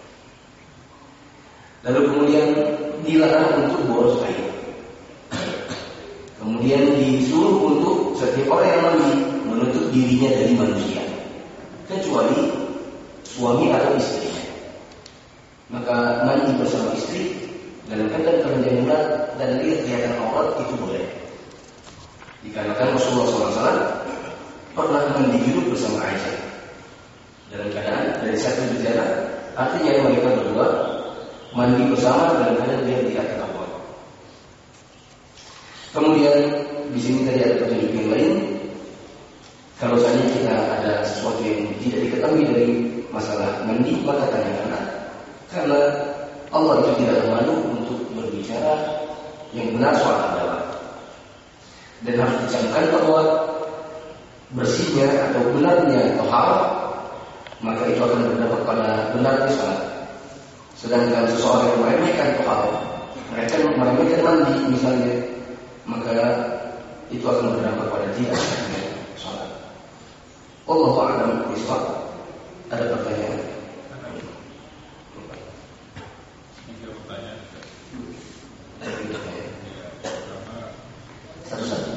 Lalu kemudian dilarang untuk boros air. Kemudian disuruh untuk setiap orang yang mandi menutup dirinya dari manusia, kecuali suami atau istrinya. Maka mandi bersama istri dalam keadaan keranjang murah dan lihat kelihatan aurat itu boleh. Dikarenakan Rasulullah shallallahu alaihi wasallam pernah mandi junub bersama Aisyah dalam keadaan dari satu berjalan, artinya mereka berdua mandi bersama dalam keadaan dia tidak terkawal. Kemudian di sini tadi ada petunjuk yang lain. Kalau saja kita ada sesuatu yang tidak diketahui dari masalah mandi, maka tanyakanlah. Karena Allah itu tidak malu untuk berbicara yang benar soal agama. Dan harus dicamkan bahwa bersihnya atau benarnya atau haram, maka itu akan berdampak pada benarnya salat. Sedangkan seseorang yang meremehkan atau haram, mereka meremehkan mandi misalnya, maka itu akan berdampak pada tidak sahnya salat. Wallahu a'lam bishawab. Ada pertanyaan? Satu-satu.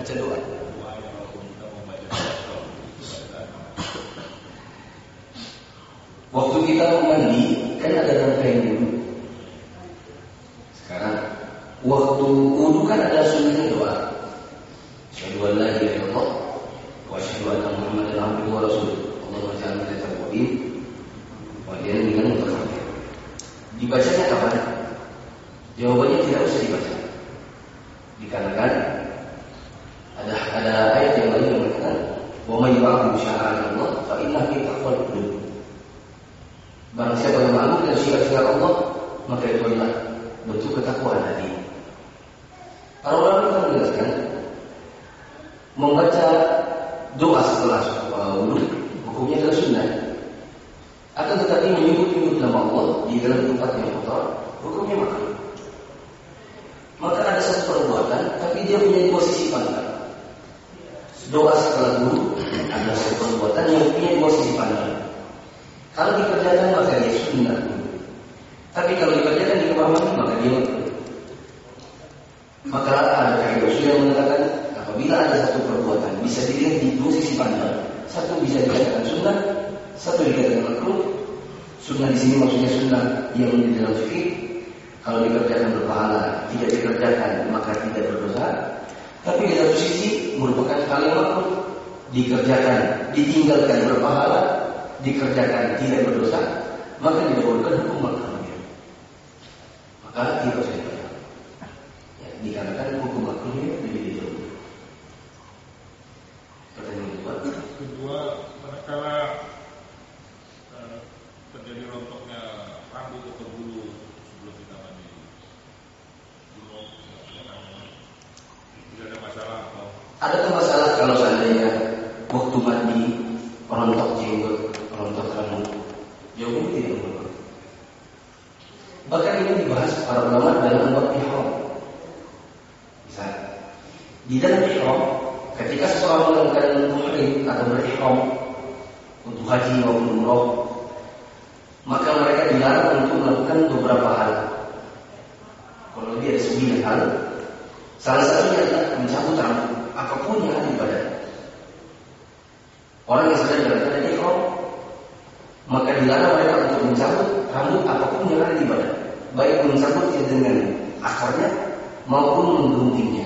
baca doa. Waktu kita mandi kan ada rangkaian dulu. Sekarang waktu wudu kan ada sunnah doa. Asyhadu an la ilaha illallah wa asyhadu anna Muhammadan abduhu wa rasuluh. Allahumma ja'alna minat tawwabin wa ja'alna minal mutatahhirin. Dibacanya kapan? Jawabannya tidak usah dibaca. Dikarenakan ada ada ayat yang lain yang mengatakan wa may yu'azzim sya'a'irallah fa innaha min taqwal qulub. Barang siapa yang mengamalkan syiar-syiar Allah, maka itu adalah bentuk ketakwaan hati. Para ulama kita menjelaskan membaca doa setelah wudu hukumnya adalah sunnah. Akan tetapi menyebut-nyebut nama Allah di dalam tempat yang kotor hukumnya makruh. Maka ada satu perbuatan, tapi dia punya dua sisi pandang. Doa setelah wudu adalah satu perbuatan yang punya dua sisi pandang. Kalau dikerjakan maka dia sunnah, tapi kalau dikerjakan di kamar mandi maka dia makruh. Maka ada kaidah usul yang mengatakan apabila ada satu perbuatan bisa dilihat di dua sisi pandang, satu bisa dikatakan sunnah, satu dikatakan makruh. Sunnah di sini maksudnya sunnah yang di dalam fikih. Kalau dikerjakan berpahala, tidak dikerjakan maka tidak berdosa. Tapi di satu sisi merupakan hal yang makruh, dikerjakan, ditinggalkan berpahala, dikerjakan tidak berdosa, maka didahulukan hukum makruhnya. Maka tidak usah dibaca. Ya, dikarenakan hukum makruhnya lebih dahulu. Pertanyaan kedua. Kedua, manakala uh, terjadi rontoknya rambut atau bulu sebelum kita mandi, bulu tidak ada masalah atau? Adakah masalah kalau seandainya waktu mandi rontok jenggot, rontok rambut? Jawabannya tidak benar. Bahkan ini dibahas para ulama dalam bab ihram. Misalnya, di dalam ihram, ketika seseorang melakukan muhrim atau berihram untuk haji maupun umrah, maka mereka dilarang untuk melakukan beberapa hal. Kalau dia ada sembilan hal, salah satunya adalah mencabut rambut apapun yang ada di badan. Orang yang sedang dalam keadaan ihram, maka dilarang mereka untuk mencabut rambut apapun yang ada di badan, baik mencabutnya dengan akarnya maupun mengguntingnya.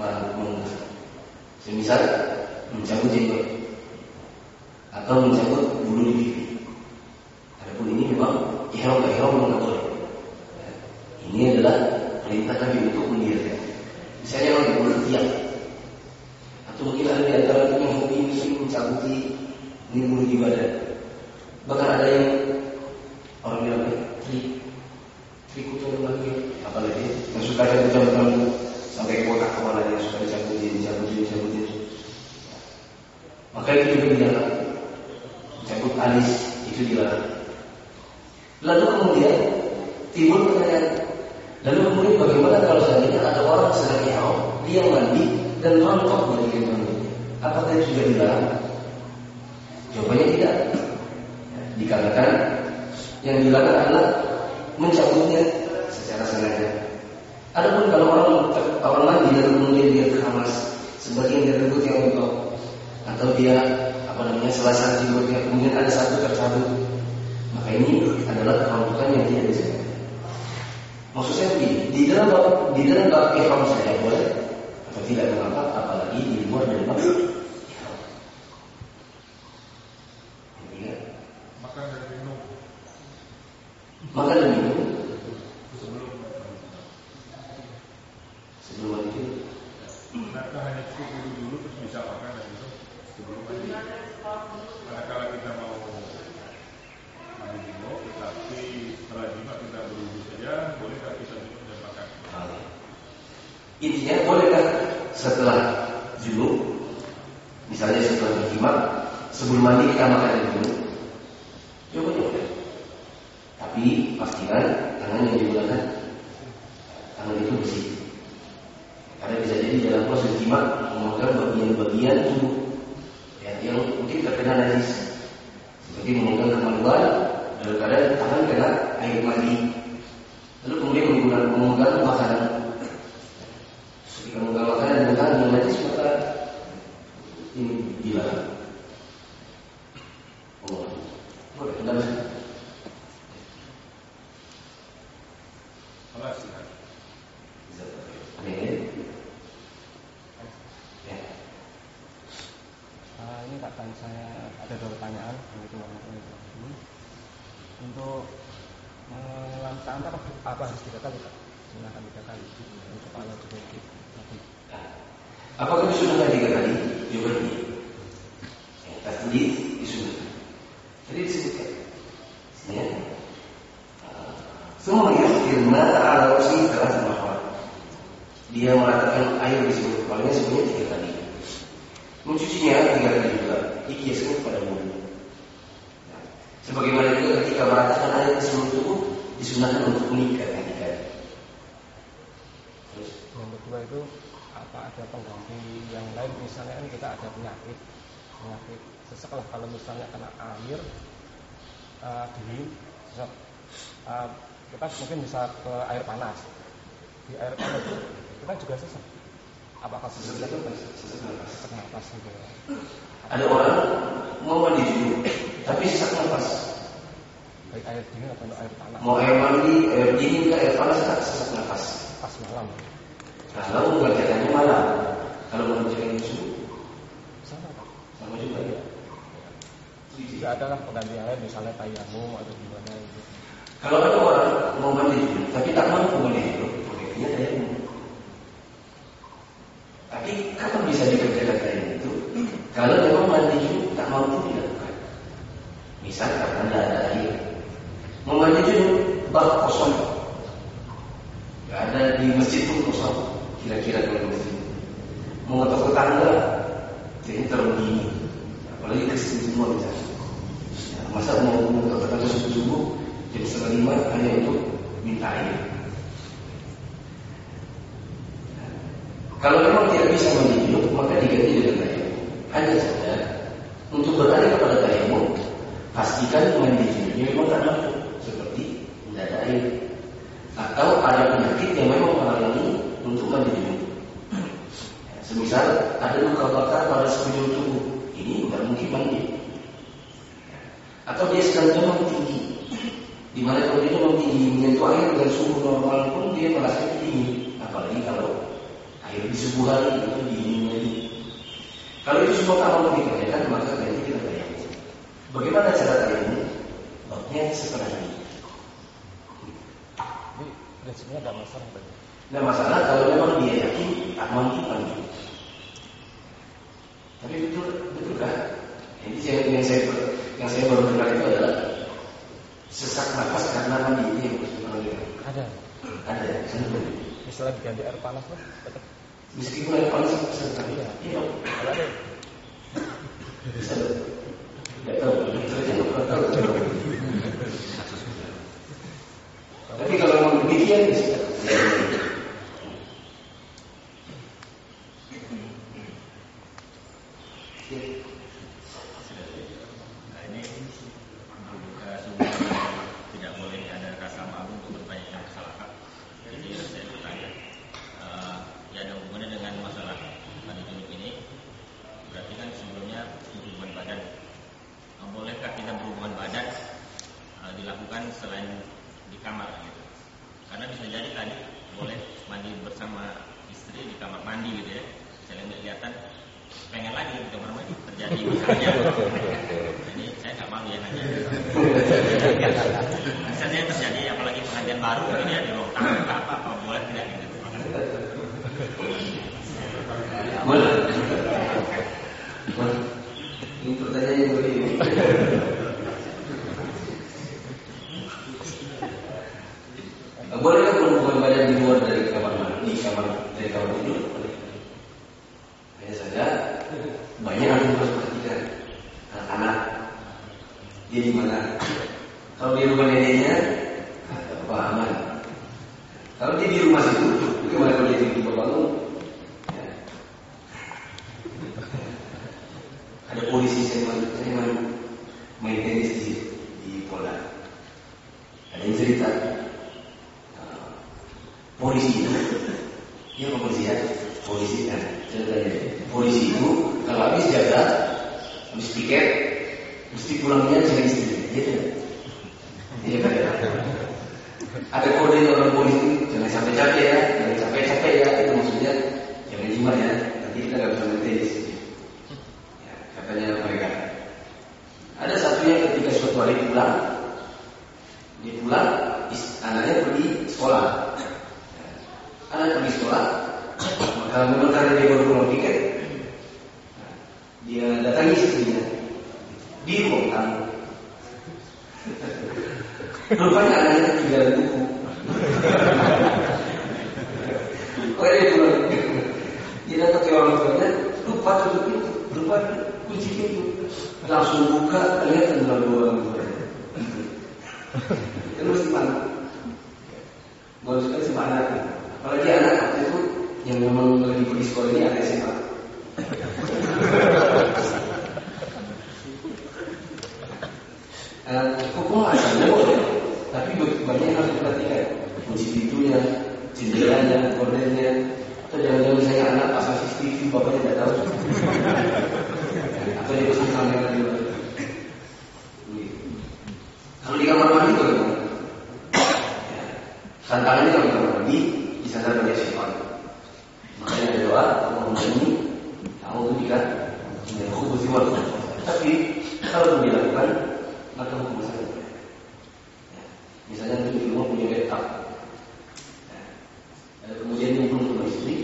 Semisal mencabut jenggot atau mencabut bulu di pipi. Adapun ini memang ihram ihram tidak boleh. Ini adalah perintah Nabi untuk mendiamkan. Misalnya orang di bulu tiap, atau mungkin ada di antara yang hobi muslim mencabuti ini bulu di badan. Bahkan ada yang orang bilang trik trikutur lagi, apalagi yang suka ada cabut sampai kotak kepala yang suka dicabutin, dicabutin, dicabutin. Maka itu juga dilarang. Cabut alis itu dilarang. Lalu kemudian timbul pertanyaan, lalu kemudian bagaimana kalau seandainya ada orang sedang ihram, dia mandi dan rontok dari rambutnya, apakah itu juga dilarang? Jawabannya tidak. Dikarenakan yang dilarang adalah mencabutnya secara sengaja. Adapun kalau orang orang mandi dan kemudian dia keramas sebagian dari rambut yang rontok, atau dia apa namanya selasar jenggotnya kemudian ada satu tercabut, maka ini adalah kerontokan yang tidak disengaja. Maksud saya begini, di dalam di dalam bab ihram saya boleh atau tidak mengapa, apalagi di luar dari bab ihram. Makan dan minum. Makan dan minum Sebelum sebelum itu. Maka hanya cukup dulu dulu terus bisa makan dan minum sebelum mandi. Manakala kita mau mandi junub, tetapi setelah jima kita berwudu saja, bolehkah kita minum dan makan? Intinya bolehkah setelah junub, misalnya setelah berjima, sebelum mandi kita makan dan minum? Jawabannya boleh. Tapi pastikan tangan yang digunakan tangan itu bersih. Karena bisa jadi dalam proses jima memakan bagian-bagian tubuh ya, yang mungkin terkena najis, seperti memegang kemaluan dalam keadaan tangan kena air mandi, lalu kemudian menggunakan memegang makanan. Ketika memegang makanan dengan tangan yang najis, maka ini dilarang. Oh, boleh, kenapa? Kelas ya. Bisa. Ini. Ya. Uh, ini Pak Tan, saya ada dua pertanyaan untuk ini. Untuk melantar apa, apa harus tiga kali Pak? Gunakan tiga kali untuk kepala juga nanti. Apakah disunahkan tiga kali? Jawaban iya. Ya, tadi disunahkan. Jadi disebutkan. Ya. Semua firma ala usi telah semahal. Dia mengatakan air di seluruh kepalanya sebenarnya tiga kali. Mencucinya tiga kali juga. Dikiaskan kepada mulut. Ya. Sebagaimana juga ketika meratakan air di seluruh tubuh disunahkan untuk mengikat tiga kali. Terus yang kedua itu apa ada pengganti yang lain, misalnya kan kita ada penyakit penyakit sesak lah, kalau misalnya kena air uh, dingin sesak, uh, kita mungkin bisa ke air panas. Di air panas itu kita juga sesak. Apakah sesak nafas? Sesak nafas gitu ya. Ada orang mau mandi dulu, tapi sesak nafas. Baik air dingin atau air panas. Mau air mandi, air dingin ke air panas tak sesak nafas. Pas malam. Kalau membacakannya malam, kalau membacakannya subuh, sama Pak. sama juga ya. Tidak ada lah pengganti air, misalnya tayamum atau gimana itu. Kalau ada orang mau mandi dulu, tapi tak mampu mandi dulu, pakainya tayamum. Tapi kapan bisa dikerjakan tayamum itu? Kalau memang mandi dulu tak mampu dilakukan. Misal karena tidak ada air, mau mandi dulu, bak kosong, tidak ada di masjid pun kosong. Kira-kira kalau masjid mau ngetok tetangga, jadi terlalu dingin, apalagi Kristen semua bisa. Ya, masa mau ngetok tetangga subuh-subuh jam setengah lima hanya untuk minta air. Nah, kalau memang tidak bisa mandi junub, maka diganti dengan tayamum. Hanya saja untuk beralih kepada tayamum, pastikan mandi junubnya memang tak mampu, seperti tidak ada air atau ada penyakit yang memang menghalangi untuk mandi junub. Ya, semisal ada luka bakar pada sekujur tubuh, ini tidak mungkin mandi. Ya, atau dia sedang demam tinggi, di mana kalau dia demam tinggi menyentuh air dengan suhu normal pun dia merasa dingin, apalagi kalau air di subuh hari itu dingin lagi. Kalau itu semua tak mampu dikerjakan, maka ganti kita tayamum. Bagaimana cara tayamum? Babnya setelah ini. Jadi prinsipnya tidak masalah Pak. Nah masalah kalau memang dia yakin tak mampu mandi. Tapi betul betul kan? Ini yang, yang saya yang saya baru dengar itu adalah sesak nafas karena mandi ini yang harus diperhatikan. Ada. Ada. Ada. Misalnya diganti air panas lah, tetap. Meskipun air panas sesak. Iya. Iya. Kalau ada. Bisa. Tidak tahu. Saya tidak pernah tahu. Tapi kalau memang demikian bisa. Tidak boleh ada rasa malu untuk bertanya yang kesalahan. Jadi saya bertanya, uh, ya ada hubungannya dengan masalah mandi junub ini. Berarti kan sebelumnya berhubungan badan. Uh, bolehkah kita berhubungan badan uh, dilakukan selain di kamar gitu? Karena bisa jadi tadi boleh mandi bersama istri di kamar mandi gitu ya. Misalnya nggak kelihatan, pengen lagi di kamar mandi terjadi misalnya. Jadi saya nggak mau ya nanya. Misalnya terjadi apalagi pengajian baru gitu ya di ruang tamu apa apa boleh tidak gitu. Boleh. Ini pertanyaan yang begini. Bolehkah berhubungan badan di luar dari kamar mandi, kamar dari kamar tidur? Hanya saja banyak yang harus perhatikan. Anak-anak dia di mana? Kalau di rumah neneknya, ada kepahaman. Kalau dia di rumah situ, bagaimana kalau dia tidur bangun? Ya. Ada polisi saya main, saya main, main tenis di di Polda. Ada yang cerita. Polisi itu, dia apa polisi ya? Polisi kan, ceritanya. Polisi itu kalau habis jaga, habis tiket, mesti pulangnya dengan istri, gitu. Iya kan? Ada kode orang polisi, jangan sampai capek ya, jangan sampai capek ya, itu maksudnya jangan jima ya, nanti kita nggak bisa ngerti di sini. Ya, katanya mereka. Ada satunya ketika suatu hari pulang, dia pulang, anaknya pergi sekolah. Anak pergi sekolah, maka memang karena dia baru pulang tiket, dia datangi istrinya di ruang tamu. Rupanya anaknya ketinggalan buku. Oh dia pulang, dia datang ke orang tuanya, lupa tutup pintu, lupa kunci pintu, langsung buka, kelihatan dalam dua orang tuanya. Itu mesti mana? Baru sekali sama anaknya. Apalagi anak waktu itu yang memang lagi pergi sekolah ini anak S M A. Hukum asalnya boleh, tapi banyak yang harus diperhatikan. Kunci pintunya, jendelanya, gordennya, atau jangan-jangan misalnya anak pasang C C T V, bapaknya tidak tahu. Atau dia pasang kamera di luar. Kalau di kamar mandi bagaimana? Tantangannya kalau di kamar mandi, di sana banyak syaitan. Makanya ada doa, Allah ini, Allah berikan, dan hukum siwal. Tapi kalau itu dilakukan, maka hukum saja. Ya. Misalnya untuk di rumah punya bathtub, ya. Kemudian nyemplung ke istri,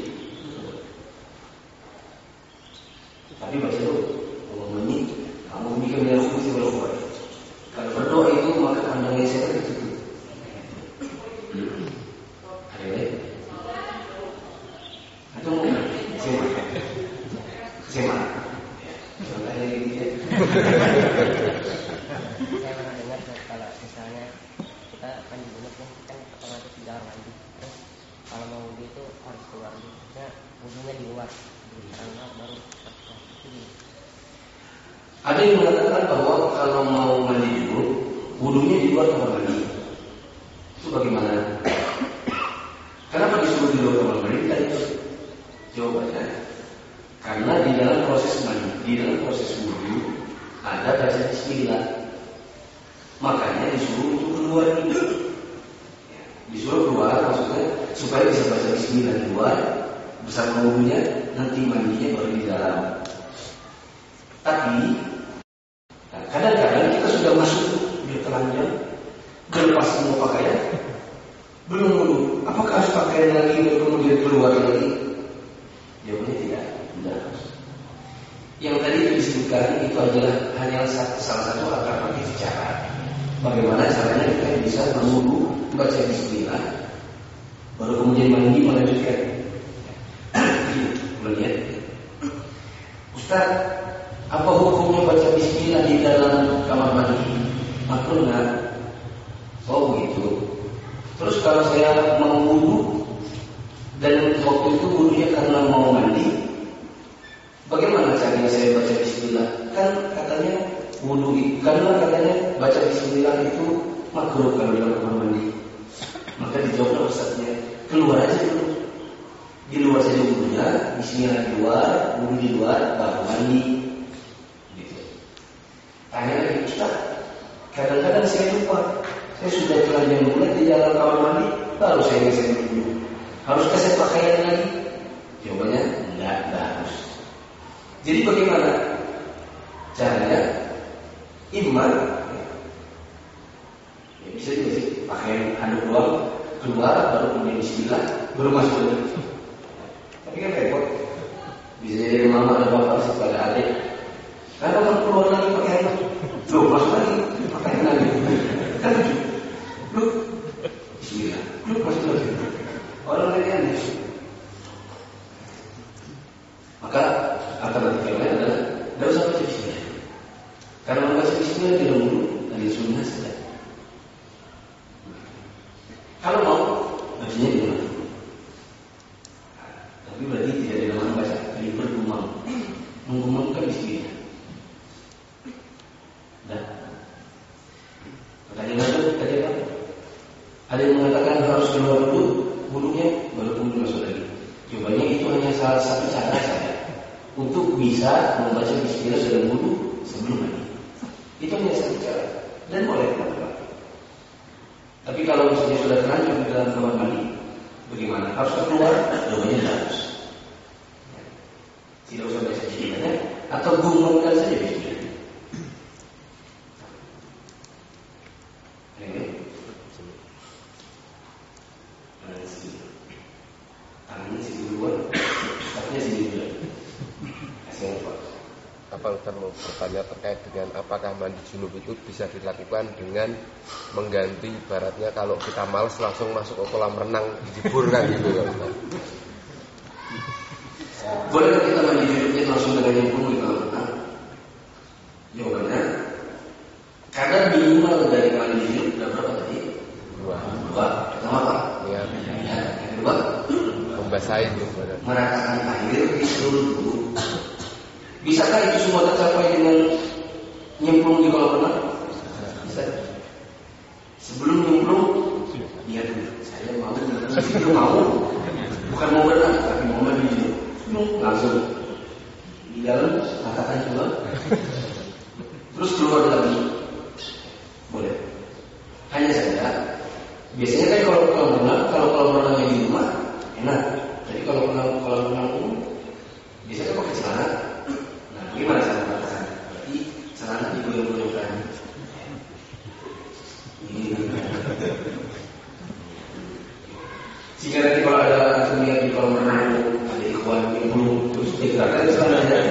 tapi baca itu, Allah ini, kamu berikan dia hukum siwal. Kalau berdoa itu maka pandangnya saya itu. Ayo, atau mungkin sema, sema. Contohnya gitu ya. Saya pernah dengar kalau misalnya kita akan dibunuh kan otomatis di dalam mandi. Terus kalau mau wudhu itu harus keluar dulu. Maksudnya wudhunya di luar, karena baru itu. Ada yang mengatakan bahwa kalau mau mandi dulu, wudhunya di luar kamar mandi. Itu bagaimana? Kenapa disuruh di luar kamar mandi? Tadi jawabannya, karena di dalam proses mandi, di dalam proses wudhu ada baca bismillah. Makanya disuruh untuk keluar dulu. Disuruh keluar maksudnya supaya bisa baca bismillah di luar bersama wudhunya, nanti mandinya baru di dalam. Tapi nah, kadang-kadang kita sudah masuk di telanjang, berlepas semua pakaian, belum wudhu. Apakah harus pakaian lagi dan kemudian keluar lagi? Jawabannya tidak, tidak harus. Yang tadi itu disebutkan itu adalah hanya salah satu alternatif cara. Bagaimana caranya kita bisa berwudhu, baca bismillah, baru kemudian mandi melanjutkan. Melihat, Ustaz, apa hukumnya baca bismillah di dalam kamar mandi? Makruh nggak? Oh begitu. Terus kalau saya mau wudhu dan waktu itu wudhunya karena mau mandi, bagaimana caranya saya baca bismillah? Kan katanya wudhu, karena katanya baca bismillah itu makruh kalau dalam kamar mandi. Maka dijawab Ustaznya, keluar aja dulu. Di luar saja wudhunya, bismillah di luar, wudhu di luar, baru mandi. Tanya lagi, Ustaz, kadang-kadang saya lupa, saya sudah telanjang bulat di dalam kamar mandi, baru saya ingin dulu. Haruskah saya pakaian lagi? Jawabannya, enggak, enggak harus. Jadi bagaimana caranya? Iman, ya bisa juga sih, pakaian handuk doang, keluar, baru kemudian bismillah, baru masuk lagi. Tapi kan repot. Bisa jadi mama ada bapak, ada adik. Karena kalau keluar lagi pakaian, loh masuk lagi, pakaian lagi. Kan lucu. Loh, bismillah, loh masuk lagi. Orang lain aneh. Maka alternatif yang lain adalah tidak usah baca bismillah. Karena membaca bismillah tidak dulu dari sunnah saja. Kalau mau, bacanya di mana? Tapi berarti tidak ada nama baca, jadi bergumam, menggumamkan bismillah. Dan pertanyaan itu tadi apa? Ada yang mengatakan harus keluar dulu wudhunya baru kemudian masuk lagi. Jawabannya itu hanya salah satu cara saja untuk bisa membaca bismillah dalam wudu sebelum mandi. Itu yang saya bicara dan boleh teman-teman. Tapi kalau misalnya sudah terlanjur di dalam kamar mandi, bagaimana? Harus keluar? Jawabannya harus. Tidak usah baca bismillahnya, atau gumulkan saja bismillah. Tangannya sini duluan, kakinya sini duluan. Kasih apa? Apa Ustaz mau bertanya terkait dengan apakah mandi junub itu bisa dilakukan dengan mengganti ibaratnya kalau kita malas langsung masuk ke kolam renang dijebur kan gitu kan Ustaz? Boleh kita mandi junubnya langsung dengan nyemplung di kolam renang? Jawabannya, kadar minimal dari mandi junub sudah berapa tadi? Dua. Dua. Pertama apa? Ya. Ya. Yang kedua, membasahi itu. meratakan air di seluruh tubuh. Bisakah itu semua tercapai dengan nyemplung di kolam renang? Bisa. Sebelum nyemplung, lihat dulu. Saya mau itu mau, bukan mau berenang, tapi mau mandi junub. Langsung di dalam ratakan juga. Terus keluar lagi. Boleh. Hanya saja, biasanya kan kalau kolam renang, kalau kolam renangnya di rumah enak. Jadi kalau kolam kolam renang umum, biasanya pakai celana. Nah, gimana cara melakukan? Berarti celana digoyang-goyangkan. Ini. Jika nanti kalau ada antum lihat di kolam renang ada ikhwan yang belum terus digerakkan celananya.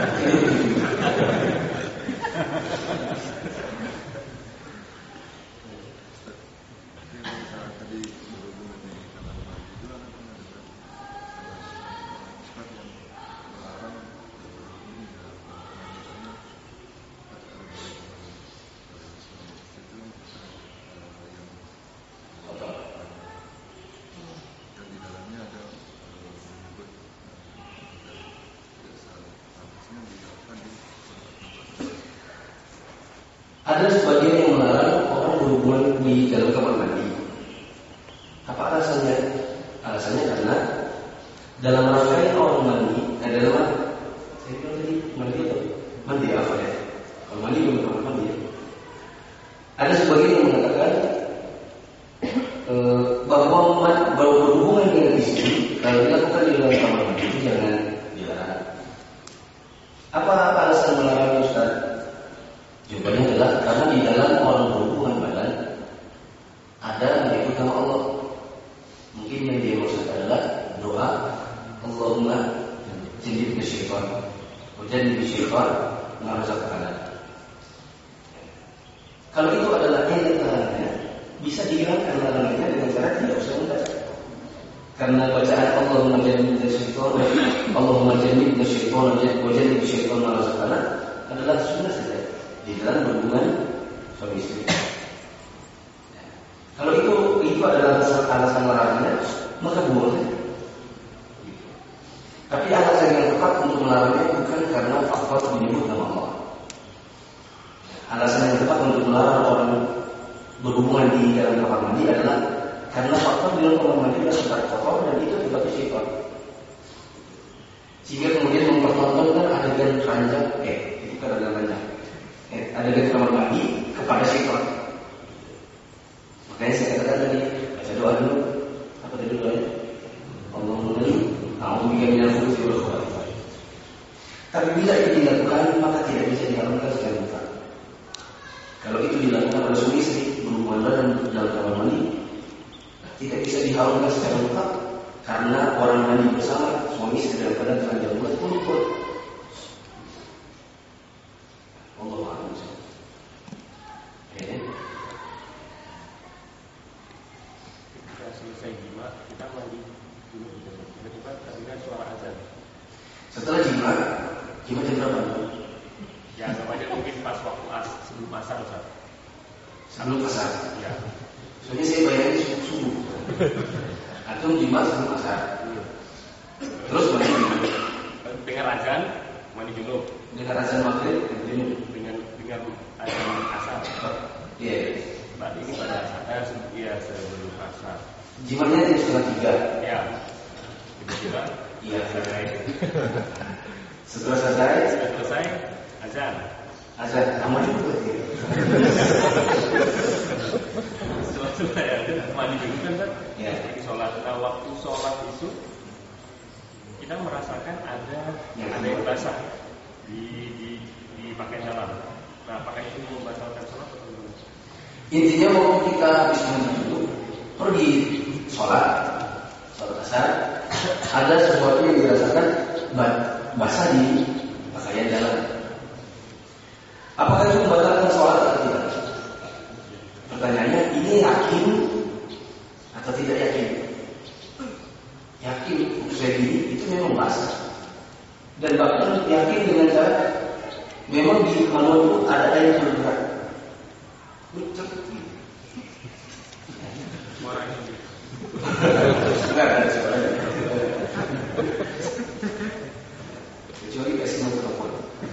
Ada sebagian yang melarang orang berhubungan di dalam kamar mandi. Apa alasannya? Alasannya karena dalam rangkaian orang mandi adalah, saya bilang tadi mandi atau mandi apa ya? Kalau mandi bukan kamar mandi. Ya? Ada sebagian yang mengatakan e, bahwa bahwa berhubungan dengan istri kalau dilakukan di dalam kamar mandi itu jangan dilarang. Apa alasan melarang Ustaz? Jawabannya adalah karena di dalam orang berhubungan badan ada menyebut nama Allah. Mungkin yang dia maksud adalah doa Allahumma jannibna syaitan wa jannibna syaitan ma razaqtana. Kalau itu adalah ayat larangannya, bisa dihilangkan larangannya dengan cara tidak usah membaca. Karena bacaan Allahumma jannibna syaitan Allahumma jannibna syaitan wa jannibna syaitan ma razaqtana adalah sunnah saja di dalam berhubungan suami istri. Ya. Kalau itu itu adalah alasan melarangnya, maka boleh. Tapi alasan yang tepat untuk melarangnya bukan karena faktor menyebut nama Allah. Alasan yang tepat untuk melarang orang berhubungan di dalam kamar mandi adalah karena faktor di dalam kamar mandi adalah tempat kotor dan itu tempatnya syaitan. Sehingga kemudian mempertontonkan adegan ranjang, eh itu kan adegan ranjang. Ada di kamar mandi kepada syaitan. Makanya saya katakan tadi baca doa dulu. Apa tadi doanya? Allahumma a'udzubika minal khubuthi wal khaba'ith. Tapi bila itu dilakukan maka tidak bisa diharamkan secara mutlak. Kalau itu dilakukan oleh suami istri berhubungan badan dalam kamar mandi, tidak bisa diharamkan secara mutlak karena orang mandi bersama suami istri dalam keadaan telanjang bulat pun pun. Allah Maha Besar. Ya. Kita selesai jima, kita mandi dulu. Tiba-tiba terdengar suara azan. Setelah jima, jima jam berapa? Ya, namanya mungkin pas waktu as sebelum asar, Ustaz. Sebelum asar. Ya. Soalnya saya bayangin subuh subuh. Atau jima sebelum asar. Terus mandi junub. Dengar azan, mandi junub. Dengar azan maghrib, mandi junub. Dengan dengan azan asar. Iya. Berarti ini pada asar. Eh, iya sebelum asar. Jimanya jam setengah tiga. Ya. Tiba-tiba. Iya. Setelah selesai, Sudah selesai azan. azan. Kamu juga berarti. Setelah selesai azan mandi dulu kan kan? Ya. Lagi sholat. Nah waktu sholat itu kita merasakan ada Ya. ada yang basah di di di pakaian dalam. Nah apakah itu membatalkan sholat atau belum? Intinya waktu kita habis mandi dulu, pergi sholat, sholat asar, ada sesuatu yang dirasakan basah di pakaian dalam. Apakah itu membatalkan sholat atau tidak? Pertanyaannya, ini yakin atau tidak yakin? Yakin untuk saya diri itu memang basah. Dan bahkan yakin dengan cara memang di manual itu ada air bergerak. Lucut. Suaranya. Enggak ada suaranya. Kecuali kasih nomor telepon.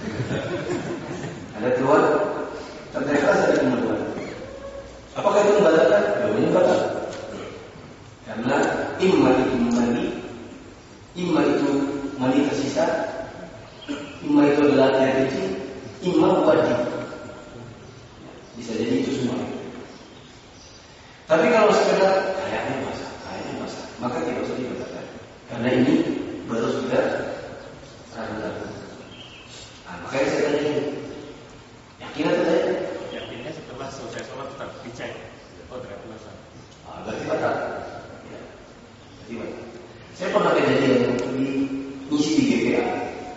Ada keluar, ternyata ada kemudian. Apakah itu membatalkan? Belum batal. Karena imma itu mandi, imma itu mandi tersisa, imma itu adalah air kecil, imma wajib. Bisa jadi itu semua. Tapi kalau sekedar kayaknya basah, kayaknya basah, maka tidak usah dibatalkan. Karena ini baru sudah ragu-ragu. Nah, makanya saya tanya ini, yakin atau tidak? Yakinnya setelah selesai sholat tetap dicek. Oh ternyata basah. Ah, berarti batal. Ya, berarti batal. Saya pernah kejadian di ngisi di G P A.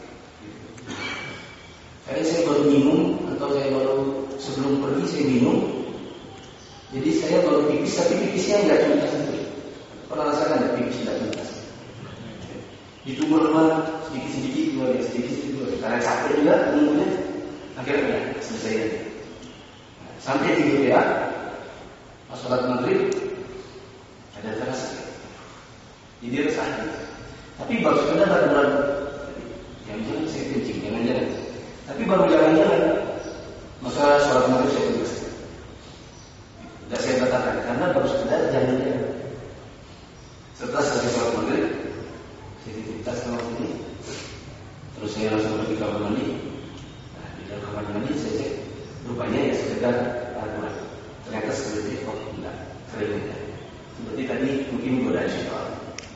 Kayaknya saya baru minum atau saya baru sebelum pergi saya minum. Jadi saya baru pipis, tapi pipisnya nggak tuntas itu. Pernah rasakan nggak pipis nggak tuntas? Ditunggu lama, sedikit-sedikit keluar, ya sedikit-sedikit keluar. Karena capek juga, nunggunya akhirnya selesai nanti. Nah, sampai di G P A, pas sholat maghrib, ada terasa. Jadi resah. Tapi baru sekedar ragu-ragu. Jangan-jangan saya kencing, jangan-jangan. Tapi baru jalan-jalan, maka sholat maghrib saya tugas. Tidak saya batalkan karena baru sekedar jalan-jalan. Setelah selesai sholat maghrib, saya titip tas sama ini, terus saya langsung pergi ke kamar mandi. Nah, di dalam kamar mandi saya cek, rupanya ya sekedar ragu-ragu. Ternyata seperti itu, oh enggak, keringnya. Seperti tadi mungkin godaan syaitan.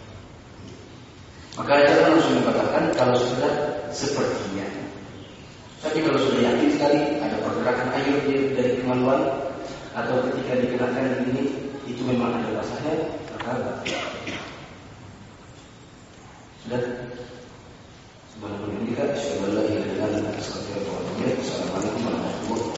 Maka jangan langsung dibatalkan kalau sudah sepertinya. Tapi kalau sudah yakin sekali ada pergerakan air dari kemaluan atau ketika dikenakan ini itu memang ada basahnya, maka batal. Sudah. Sebelum menikah, insyaallah ya dengan atas kata Assalamualaikum warahmatullahi wabarakatuh.